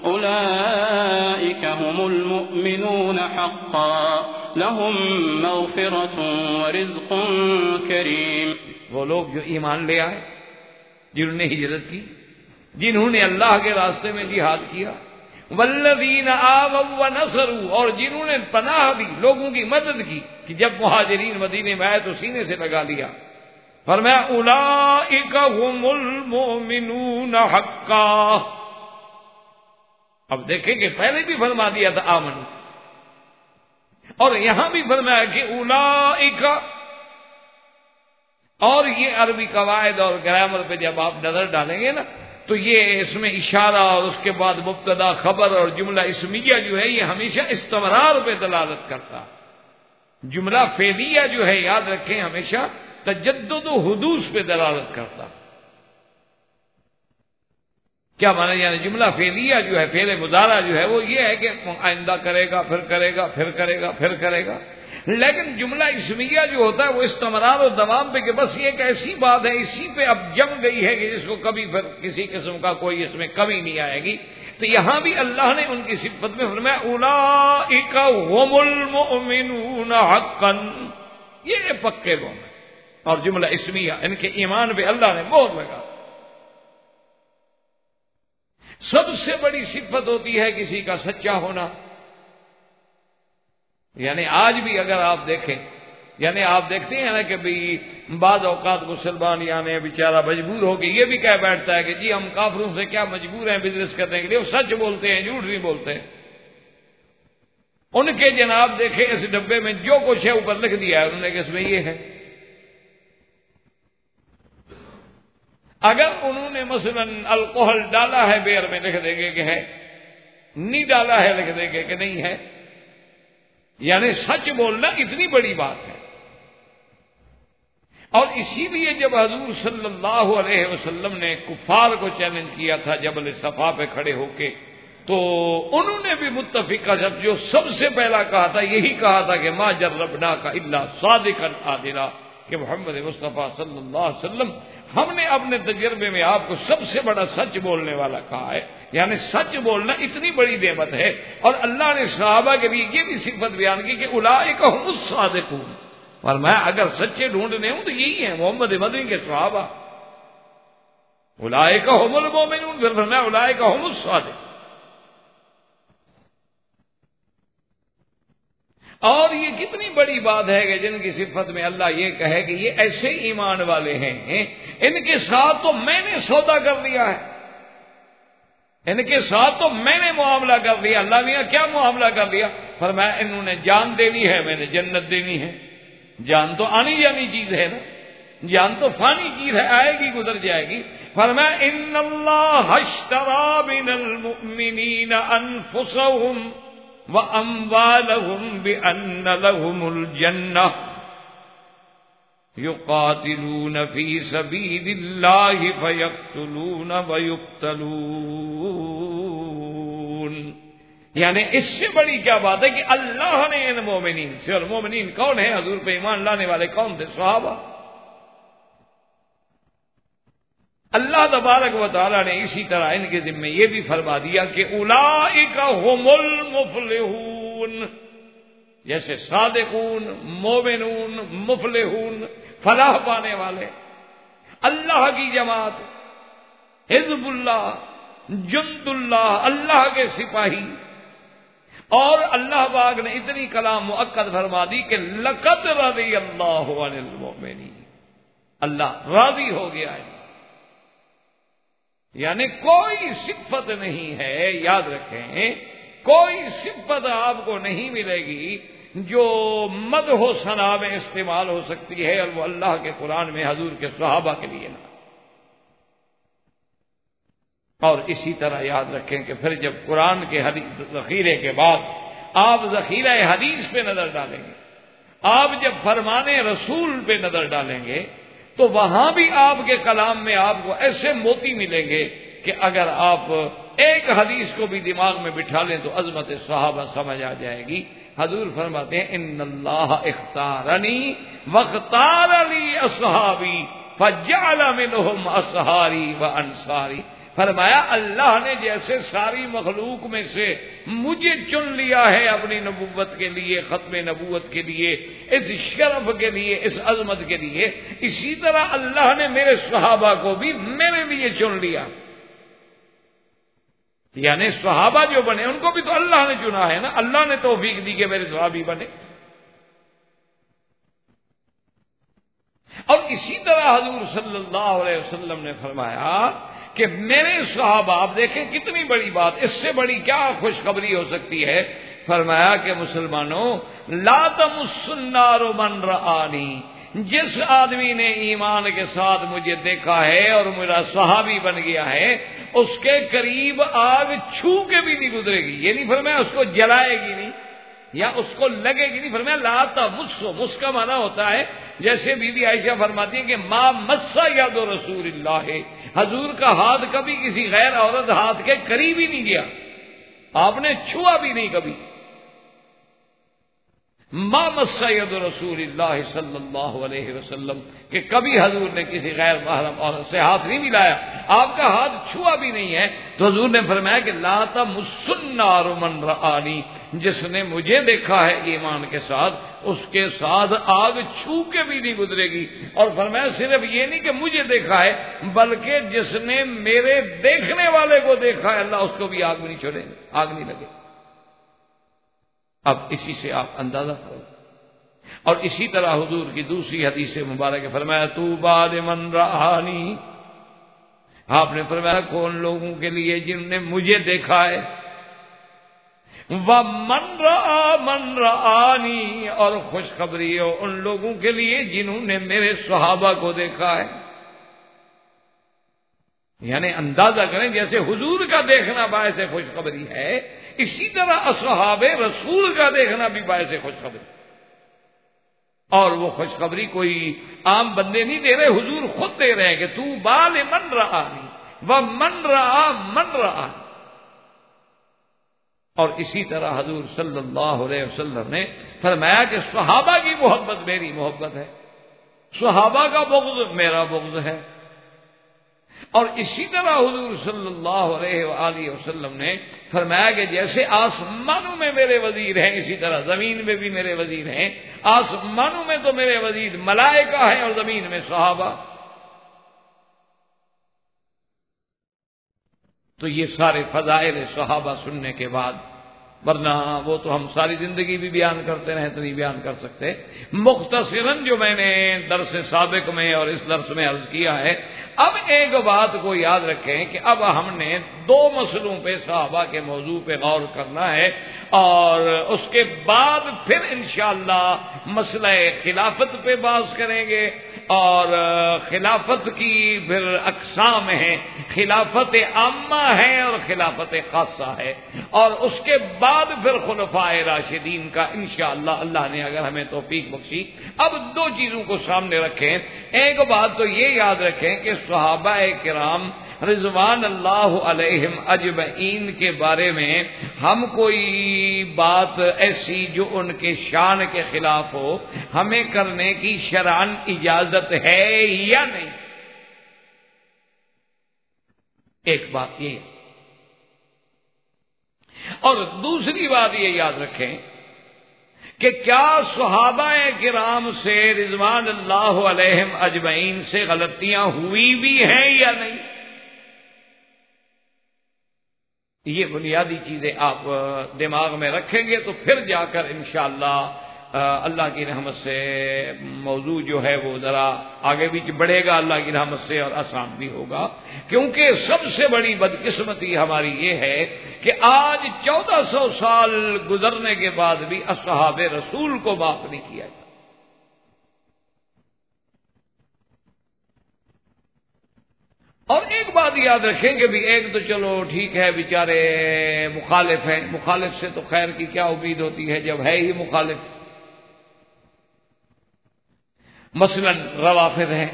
Speaker 4: أولئك هم المؤمنون حقا لهم مغفرة ورزق کریم۔
Speaker 2: وہ لوگ جو ایمان لے آئے، جنہوں نے ہجرت کی، جنہوں نے اللہ کے راستے میں جہاد کیا، والذین آووا ونصروا، اور جنہوں نے پناہ دی، لوگوں کی مدد کی کہ جب مہاجرین مدینے میں آئے تو سینے سے لگا لیا۔ فرمایا اولئک هم المؤمنون حقا۔ اب دیکھیں کہ پہلے بھی فرما دیا تھا آمن، اور یہاں بھی فرمایا کہ اولئک، اور یہ عربی قواعد اور گرامر پہ جب آپ نظر ڈالیں گے نا تو یہ اس میں اشارہ اور اس کے بعد مبتدا خبر اور جملہ اسمیہ جو ہے یہ ہمیشہ استمرار پہ دلالت کرتا۔ جملہ فعلیہ جو ہے یاد رکھیں ہمیشہ تجدد و حدوث پہ دلالت کرتا۔ کیا معنی؟ یعنی جملہ فعلیہ جو ہے، فعل مضارع جو ہے وہ یہ ہے کہ آئندہ کرے گا، پھر کرے گا، پھر کرے گا، پھر کرے گا۔ لیکن جملہ اسمیہ جو ہوتا ہے وہ استمرار و دوام پہ، کہ بس یہ ایک ایسی بات ہے اسی پہ اب جم گئی ہے کہ جس کو کبھی پھر کسی قسم کا کوئی اس میں کمی نہیں آئے گی۔ تو یہاں بھی اللہ نے ان کی صفت میں فرمایا اولئک هم المؤمنون حقا، یہ پکے مومن، اور جملہ اسمیہ ان کے ایمان پہ اللہ نے مہر لگا۔ سب سے بڑی صفت ہوتی ہے کسی کا سچا ہونا۔ یعنی آج بھی اگر آپ دیکھیں، یعنی آپ دیکھتے ہیں نا کہ بھی بعض اوقات مسلمان یعنی بیچارہ مجبور ہو کے یہ بھی کہہ بیٹھتا ہے کہ جی ہم کافروں سے کیا مجبور ہیں بزنس کرنے کے لیے، وہ سچ بولتے ہیں، جھوٹ نہیں بولتے۔ ان کے جناب دیکھیں اس ڈبے میں جو کچھ ہے اوپر لکھ دیا ہے انہوں نے کہ اس میں یہ ہے۔ اگر انہوں نے مثلا الکوہل ڈالا ہے بیئر میں لکھ دیں گے کہ ہے، نہیں ڈالا ہے لکھ دیں گے کہ نہیں ہے۔ یعنی سچ بولنا اتنی بڑی بات ہے۔ اور اسی لیے جب حضور صلی اللہ علیہ وسلم نے کفار کو چیلنج کیا تھا جبل صفا پہ کھڑے ہو کے، تو انہوں نے بھی متفقہ جو سب سے پہلا کہا تھا یہی کہا تھا کہ ما جربناک الا صادقا عادلا، کہ محمد مصطفیٰ صلی اللہ علیہ وسلم ہم نے اپنے تجربے میں آپ کو سب سے بڑا سچ بولنے والا کہا ہے۔ یعنی سچ بولنا اتنی بڑی نعمت ہے، اور اللہ نے صحابہ کے لیے یہ بھی صفت بیان کی کہ اولئک هم الصادقون، اور میں اگر سچے ڈھونڈنے ہوں تو یہی ہیں محمد مدنی کے صحابہ۔ اولئک هم المؤمنون، پھر فرمایا اولئک هم الصادقون۔ اور یہ کتنی بڑی بات ہے کہ جن کی صفت میں اللہ یہ کہے کہ یہ ایسے ایمان والے ہیں، ان کے ساتھ تو میں نے سودا کر لیا ہے، ان کے ساتھ تو میں نے معاملہ کر لیا۔ اللہ نے کیا معاملہ کر لیا؟ فرمایا انہوں نے جان دینی ہے، میں نے جنت دینی ہے۔ جان تو آنی جانی چیز ہے نا، جان تو فانی چیز ہے، آئے گی گزر جائے گی۔ فرمایا ان اللہ اشتری من المؤمنین انفسهم وَأَمْوَالَهُمْ بِأَنَّ لَهُمُ الْجَنَّةَ يُقَاتِلُونَ فِي سَبِيلِ اللَّهِ فَيَقْتُلُونَ وَيُقْتَلُونَ۔ یعنی اس سے بڑی کیا بات ہے کہ اللہ نے ان مومنین سے، اور مومنین کون ہیں؟ حضور پہ ایمان لانے والے کون تھے؟ صحابہ۔ اللہ تبارک و تعالیٰ نے اسی طرح ان کے ذمہ یہ بھی فرما دیا کہ اولئک هم المفلحون، جیسے صادقون، مومنون، مفلحون، فلاح پانے والے، اللہ کی جماعت، حزب اللہ، جند اللہ، اللہ کے سپاہی۔ اور اللہ پاک نے اتنی کلام مؤکد فرما دی کہ لقد رضی اللہ عن المؤمنین، اللہ راضی ہو گیا ہے۔ یعنی کوئی صفت نہیں ہے، یاد رکھیں، کوئی صفت آپ کو نہیں ملے گی جو مدح و ثنا میں استعمال ہو سکتی ہے، اور وہ اللہ کے قرآن میں حضور کے صحابہ کے لیے نہ۔ اور اسی طرح یاد رکھیں کہ پھر جب قرآن کے ذخیرے کے بعد آپ ذخیرہ حدیث پہ نظر ڈالیں گے، آپ جب فرمان رسول پہ نظر ڈالیں گے، تو وہاں بھی آپ کے کلام میں آپ کو ایسے موتی ملیں گے کہ اگر آپ ایک حدیث کو بھی دماغ میں بٹھا لیں تو عظمت صحابہ سمجھ آ جائے گی۔ حضور فرماتے ہیں ان اللہ اختارنی واختار لی اصحابی فجعل منہم اصحاری وانصاری۔ فرمایا اللہ نے جیسے ساری مخلوق میں سے مجھے چن لیا ہے اپنی نبوت کے لیے، ختم نبوت کے لیے، اس شرف کے لیے، اس عظمت کے لیے، اسی طرح اللہ نے میرے صحابہ کو بھی میرے لیے چن لیا۔ یعنی صحابہ جو بنے ان کو بھی تو اللہ نے چنا ہے نا، اللہ نے توفیق دی کہ میرے صحابی بنے۔ اور اسی طرح حضور صلی اللہ علیہ وسلم نے فرمایا کہ میرے صحابہ، آپ دیکھیں کتنی بڑی بات، اس سے بڑی کیا خوشخبری ہو سکتی ہے؟ فرمایا کہ مسلمانوں لا تمس النار من رآنی، جس آدمی نے ایمان کے ساتھ مجھے دیکھا ہے اور میرا صحابی بن گیا ہے، اس کے قریب آگ چھو کے بھی نہیں گزرے گی۔ یہ نہیں فرمایا اس کو جلائے گی نہیں یا اس کو لگے گی نہیں، فرمایا لا تمسو، مس کا معنی ہوتا ہے جیسے بی بی عائشہ فرماتی ہیں کہ ما مسا ید رسول اللہ، حضور کا ہاتھ کبھی کسی غیر عورت ہاتھ کے قریب ہی نہیں گیا، آپ نے چھوا بھی نہیں کبھی۔ ما مسا ید رسول اللہ صلی اللہ علیہ وسلم، کہ کبھی حضور نے کسی غیر محرم عورت سے ہاتھ نہیں ملایا، آپ کا ہاتھ چھوا بھی نہیں ہے۔ تو حضور نے فرمایا کہ لا تمس النار من رآنی، جس نے مجھے دیکھا ہے ایمان کے ساتھ، اس کے ساتھ آگ چھو کے بھی نہیں گزرے گی۔ اور فرمایا صرف یہ نہیں کہ مجھے دیکھا ہے، بلکہ جس نے میرے دیکھنے والے کو دیکھا ہے اللہ اس کو بھی آگ میں نہیں چھوڑے، آگ نہیں لگے۔ اب اسی سے آپ اندازہ کرو۔ اور اسی طرح حضور کی دوسری حدیث مبارک فرمایا طوبی لمن رآنی، آپ نے فرمایا کون لوگوں کے لیے جنہوں نے مجھے دیکھا ہے، وَمَن رَآ مَن رَآنی، اور خوشخبری ہو ان لوگوں کے لیے جنہوں نے میرے صحابہ کو دیکھا ہے۔ یعنی اندازہ کریں جیسے حضور کا دیکھنا باعث خوشخبری ہے، اسی طرح اصحاب رسول کا دیکھنا بھی باعث خوشخبری۔ اور وہ خوشخبری کوئی عام بندے نہیں دے رہے، حضور خود دے رہے ہیں کہ تو بال من رآنی ومن رآ من رآ. اور اسی طرح حضور صلی اللہ علیہ وسلم نے فرمایا کہ صحابہ کی محبت میری محبت ہے، صحابہ کا بغض میرا بغض ہے. اور اسی طرح حضور صلی اللہ علیہ وآلہ وسلم نے فرمایا کہ جیسے آسمانوں میں میرے وزیر ہیں اسی طرح زمین میں بھی میرے وزیر ہیں. آسمانوں میں تو میرے وزیر ملائکہ ہیں اور زمین میں صحابہ. تو یہ سارے فضائل صحابہ سننے کے بعد، ورنہ وہ تو ہم ساری زندگی بھی بیان کرتے رہے تو نہیں بیان کر سکتے. مختصراً جو میں نے درس سابق میں اور اس درس میں عرض کیا ہے، اب ایک بات کو یاد رکھیں کہ اب ہم نے دو مسئلوں پہ صحابہ کے موضوع پہ غور کرنا ہے، اور اس کے بعد پھر انشاءاللہ مسئلہ خلافت پہ بحث کریں گے. اور خلافت کی پھر اقسام ہیں، خلافت عامہ ہے اور خلافت خاصہ ہے، اور اس کے بعد پھر خلفائے راشدین کا انشاءاللہ اللہ نے اگر ہمیں توفیق بخشی. اب دو چیزوں کو سامنے رکھیں. ایک بات تو یہ یاد رکھیں کہ صحابہ کرام رضوان اللہ علیہم اجمعین کے بارے میں ہم کوئی بات ایسی جو ان کے شان کے خلاف ہو ہمیں کرنے کی شرعاً اجازت ہے یا نہیں. ایک بات یہ، اور دوسری بات یہ یاد رکھیں کہ کیا صحابہ کرام سے رضوان اللہ علیہم اجمعین سے غلطیاں ہوئی بھی ہیں یا نہیں. یہ بنیادی چیزیں آپ دماغ میں رکھیں گے تو پھر جا کر انشاءاللہ اللہ کی رحمت سے موضوع جو ہے وہ ذرا آگے بھی بڑھے گا اللہ کی رحمت سے، اور آسان بھی ہوگا. کیونکہ سب سے بڑی بدقسمتی ہماری یہ ہے کہ آج 1400 سال گزرنے کے بعد بھی اصحاب رسول کو معاف نہیں کیا جاتا. اور ایک بات یاد رکھیں کہ بھی ایک تو چلو ٹھیک ہے بیچارے مخالف ہیں، مخالف سے تو خیر کی کیا امید ہوتی ہے جب ہے ہی مخالف. مثلا روافض ہیں.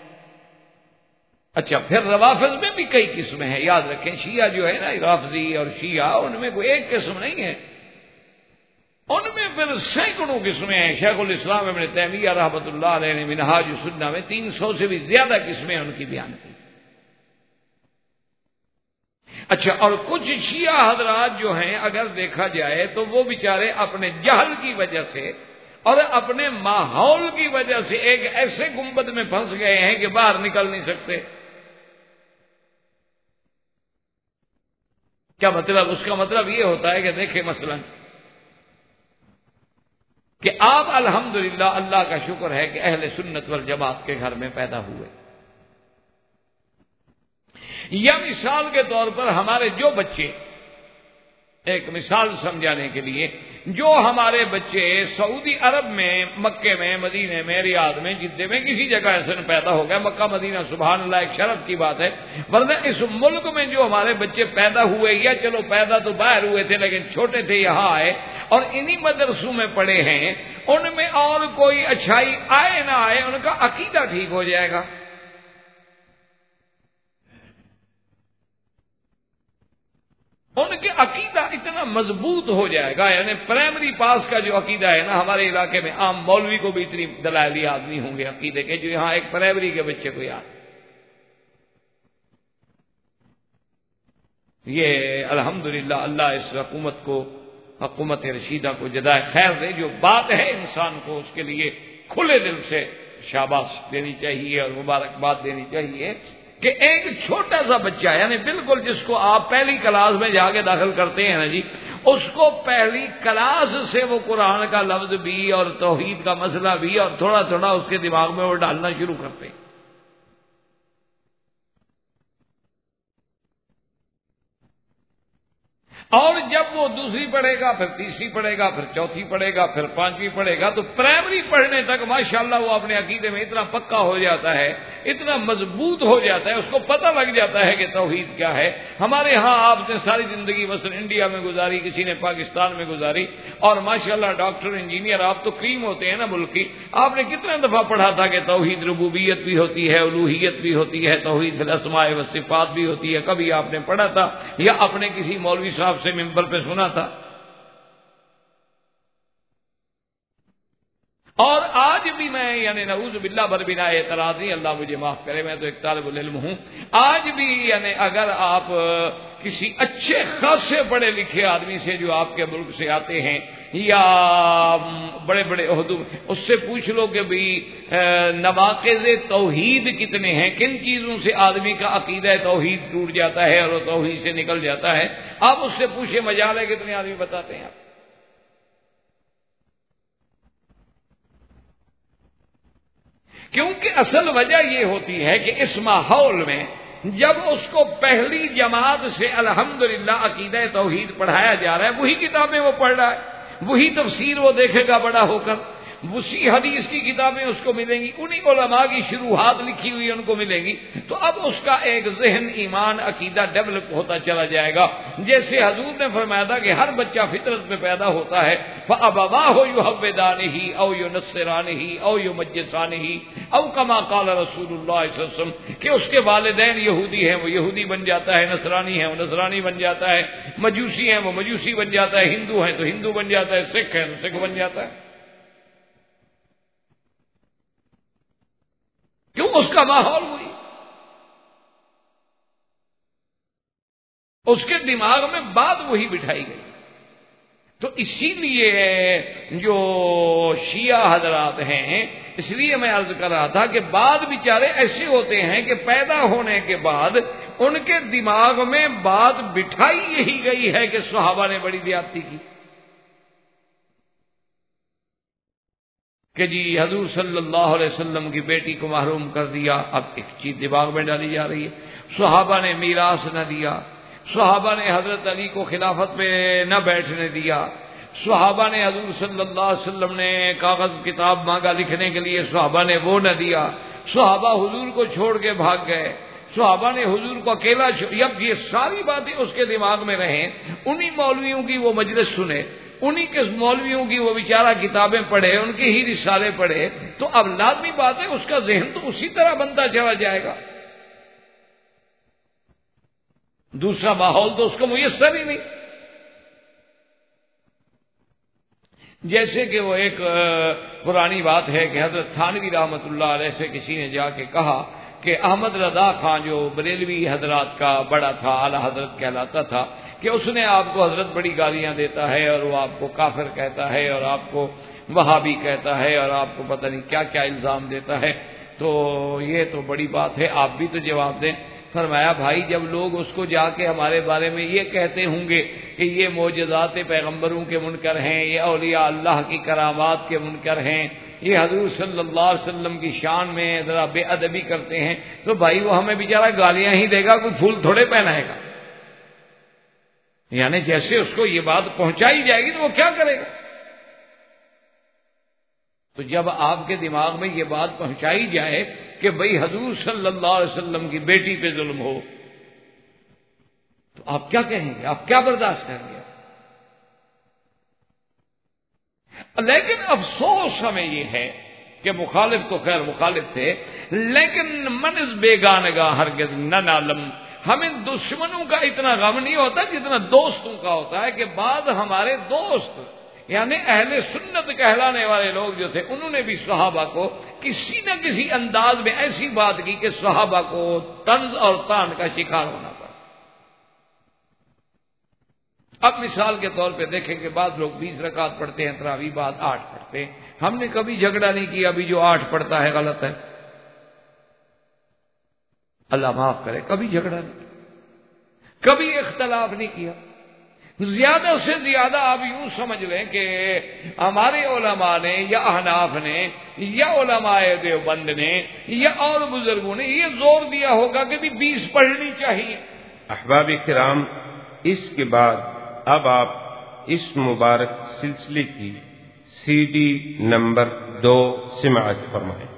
Speaker 2: اچھا پھر روافض میں بھی کئی قسمیں ہیں، یاد رکھیں شیعہ جو ہے نا رافضی اور شیعہ، ان میں کوئی ایک قسم نہیں ہے، ان میں پھر سینکڑوں قسمیں ہیں. شیخ الاسلام ابن تیمیہ رحمۃ اللہ علیہ نے منہاج السنہ میں 300 سے بھی زیادہ قسمیں ان کی بیان کی. اچھا اور کچھ شیعہ حضرات جو ہیں اگر دیکھا جائے تو وہ بیچارے اپنے جہل کی وجہ سے اور اپنے ماحول کی وجہ سے ایک ایسے گنبد میں پھنس گئے ہیں کہ باہر نکل نہیں سکتے. کیا مطلب؟ اس کا مطلب یہ ہوتا ہے کہ دیکھیں مثلا کہ آپ الحمدللہ اللہ کا شکر ہے کہ اہل سنت والجماعت کے گھر میں پیدا ہوئے، یا مثال کے طور پر ہمارے جو بچے، ایک مثال سمجھانے کے لیے، جو ہمارے بچے سعودی عرب میں، مکے میں، مدینے میں، ریاض میں، جدے میں کسی جگہ ایسے پیدا ہو گئے، مکہ مدینہ سبحان اللہ ایک شرف کی بات ہے، ورنہ اس ملک میں جو ہمارے بچے پیدا ہوئے، یا چلو پیدا تو باہر ہوئے تھے لیکن چھوٹے تھے یہاں آئے اور انہی مدرسوں میں پڑھے ہیں، ان میں اور کوئی اچھائی آئے نہ آئے ان کا عقیدہ ٹھیک ہو جائے گا. ان کے عقیدہ اتنا مضبوط ہو جائے گا، یعنی پرائمری پاس کا جو عقیدہ ہے نا، ہمارے علاقے میں عام مولوی کو بھی اتنی دلائل یاد نہیں ہوں گے عقیدے کے جو یہاں ایک پرائمری کے بچے کو یاد. یہ الحمدللہ اللہ اس حکومت کو، حکومت رشیدہ کو جزائے خیر دے. جو بات ہے انسان کو اس کے لیے کھلے دل سے شاباش دینی چاہیے اور مبارکباد دینی چاہیے کہ ایک چھوٹا سا بچہ، یعنی بالکل جس کو آپ پہلی کلاس میں جا کے داخل کرتے ہیں نا جی، اس کو پہلی کلاس سے وہ قرآن کا لفظ بھی اور توحید کا مسئلہ بھی اور تھوڑا تھوڑا اس کے دماغ میں وہ ڈالنا شروع کرتے ہیں. اور جب وہ دوسری پڑھے گا، پھر تیسری پڑھے گا، پھر چوتھی پڑھے گا، پھر پانچویں پڑھے گا، تو پرائمری پڑھنے تک ماشاءاللہ وہ اپنے عقیدے میں اتنا پکا ہو جاتا ہے، اتنا مضبوط ہو جاتا ہے، اس کو پتہ لگ جاتا ہے کہ توحید کیا ہے۔ ہمارے ہاں آپ نے ساری زندگی مثلا انڈیا میں گزاری، کسی نے پاکستان میں گزاری، اور ماشاءاللہ ڈاکٹر انجینئر آپ تو کریم ہوتے ہیں نا ملک کی، آپ نے کتنے دفعہ پڑھا تھا کہ توحید ربوبیت بھی ہوتی ہے، الوہیت بھی ہوتی ہے، توحید الاسماء والصفات بھی ہوتی ہے، کبھی آپ نے پڑھا تھا یا اپنے کسی مولوی صاحب سے ممبر پہ سنا تھا؟ اور آج بھی میں یعنی نعوذ باللہ بربنا اعتراضی، اللہ مجھے معاف کرے، میں تو ایک طالب العلم ہوں، آج بھی یعنی اگر آپ کسی اچھے خاصے پڑھے لکھے آدمی سے جو آپ کے ملک سے آتے ہیں یا بڑے بڑے عہدوں، اس سے پوچھ لو کہ بھئی نواقض توحید کتنے ہیں، کن چیزوں سے آدمی کا عقیدہ توحید ٹوٹ جاتا ہے اور وہ توحید سے نکل جاتا ہے، آپ اس سے پوچھیں مجال ہے کتنے آدمی بتاتے ہیں آپ؟ کیونکہ اصل وجہ یہ ہوتی ہے کہ اس ماحول میں جب اس کو پہلی جماعت سے الحمدللہ عقیدہ توحید پڑھایا جا رہا ہے، وہی کتابیں وہ پڑھ رہا ہے، وہی تفسیر وہ دیکھے گا بڑا ہو کر، اسی حدیث کی کتابیں اس کو ملیں گی، انہی علماء کی شروحات لکھی ہوئی ان کو ملیں گی، تو اب اس کا ایک ذہن، ایمان، عقیدہ ڈیولپ ہوتا چلا جائے گا۔ جیسے حضور نے فرمایا تھا کہ ہر بچہ فطرت میں پیدا ہوتا ہے، فَأَبَوَاهُ يُهَوِّدَانِهِ أَوْ يُنَصِّرَانِهِ أَوْ يُمَجِّسَانِهِ أَوْ كَمَا قَالَ رسول اللہ صلی اللہ علیہ وسلم، کہ اس کے والدین یہودی ہیں وہ یہودی بن جاتا ہے، نصرانی ہیں وہ نصرانی بن جاتا ہے، مجوسی ہیں وہ مجوسی بن جاتا ہے، ہندو ہیں تو ہندو بن جاتا ہے، سکھ ہیں تو سکھ بن جاتا ہے۔ کیوں؟ اس کا ماحول وہی، اس کے دماغ میں بات وہی بٹھائی گئی۔ تو اسی لیے جو شیعہ حضرات ہیں، اس لیے میں عرض کر رہا تھا کہ بعض بیچارے ایسے ہوتے ہیں کہ پیدا ہونے کے بعد ان کے دماغ میں بات بٹھائی یہی گئی ہے کہ صحابہ نے بڑی زیادتی کی، کہ جی حضور صلی اللہ علیہ وسلم کی بیٹی کو محروم کر دیا۔ اب ایک چیز دماغ میں ڈالی جا رہی ہے، صحابہ نے میراث نہ دیا، صحابہ نے حضرت علی کو خلافت پہ نہ بیٹھنے دیا، صحابہ نے حضور صلی اللہ علیہ وسلم نے کاغذ کتاب مانگا لکھنے کے لیے، صحابہ نے وہ نہ دیا، صحابہ حضور کو چھوڑ کے بھاگ گئے، صحابہ نے حضور کو اکیلا اب یہ ساری باتیں اس کے دماغ میں رہیں، انہی مولویوں کی وہ مجلس سنے، انہی کے مولویوں کی وہ بیچارہ کتابیں پڑھے، ان کے ہی رسالے پڑھے، تو اب لازمی بات ہے اس کا ذہن تو اسی طرح بنتا چلا جائے گا، دوسرا ماحول تو اس کو میسر ہی نہیں۔ جیسے کہ وہ ایک پرانی بات ہے کہ حضرت تھانوی رحمۃ اللہ علیہ سے کسی نے جا کے کہا کہ احمد رضا خان جو بریلوی حضرات کا بڑا تھا، اعلی حضرت کہلاتا تھا، کہ اس نے آپ کو حضرت بڑی گالیاں دیتا ہے اور وہ آپ کو کافر کہتا ہے اور آپ کو وہابی کہتا ہے اور آپ کو پتہ نہیں کیا کیا الزام دیتا ہے، تو یہ تو بڑی بات ہے، آپ بھی تو جواب دیں۔ فرمایا بھائی جب لوگ اس کو جا کے ہمارے بارے میں یہ کہتے ہوں گے کہ یہ معجزات پیغمبروں کے منکر ہیں، یہ اولیاء اللہ کی کرامات کے منکر ہیں، یہ حضور صلی اللہ علیہ وسلم کی شان میں ذرا بے ادبی کرتے ہیں، تو بھائی وہ ہمیں بیچارہ گالیاں ہی دے گا، کوئی پھول تھوڑے پہنائے گا۔ یعنی جیسے اس کو یہ بات پہنچائی جائے گی تو وہ کیا کرے گا؟ تو جب آپ کے دماغ میں یہ بات پہنچائی جائے کہ بھئی حضور صلی اللہ علیہ وسلم کی بیٹی پہ ظلم ہو، تو آپ کیا کہیں گے؟ آپ کیا برداشت کریں گے؟ لیکن افسوس ہمیں یہ ہے کہ مخالف تو خیر مخالف تھے، لیکن من از بیگانگاہ ہرگز نہ نالم، ہمیں دشمنوں کا اتنا غم نہیں ہوتا جتنا دوستوں کا ہوتا ہے، کہ بعض ہمارے دوست یعنی اہل سنت کہلانے والے لوگ جو تھے، انہوں نے بھی صحابہ کو کسی نہ کسی انداز میں ایسی بات کی کہ صحابہ کو طنز اور طعن کا شکار ہونا پڑا۔ اب مثال کے طور پہ دیکھیں کہ بعض لوگ 20 رکعت پڑھتے ہیں تراویح، بعد 8 پڑھتے ہیں، ہم نے کبھی جھگڑا نہیں کیا ابھی جو 8 پڑھتا ہے غلط ہے، اللہ معاف کرے، کبھی جھگڑا نہیں کیا، کبھی اختلاف نہیں کیا۔ زیادہ سے زیادہ آپ یوں سمجھ لیں کہ ہمارے علماء نے یا احناف نے یا علماء دیوبند نے یا اور بزرگوں نے یہ زور دیا ہوگا کہ بھی 20 پڑھنی چاہیے۔
Speaker 1: احباب کرام، اس کے بعد اب آپ اس مبارک سلسلے کی CD نمبر 2 سماعت فرمائیں۔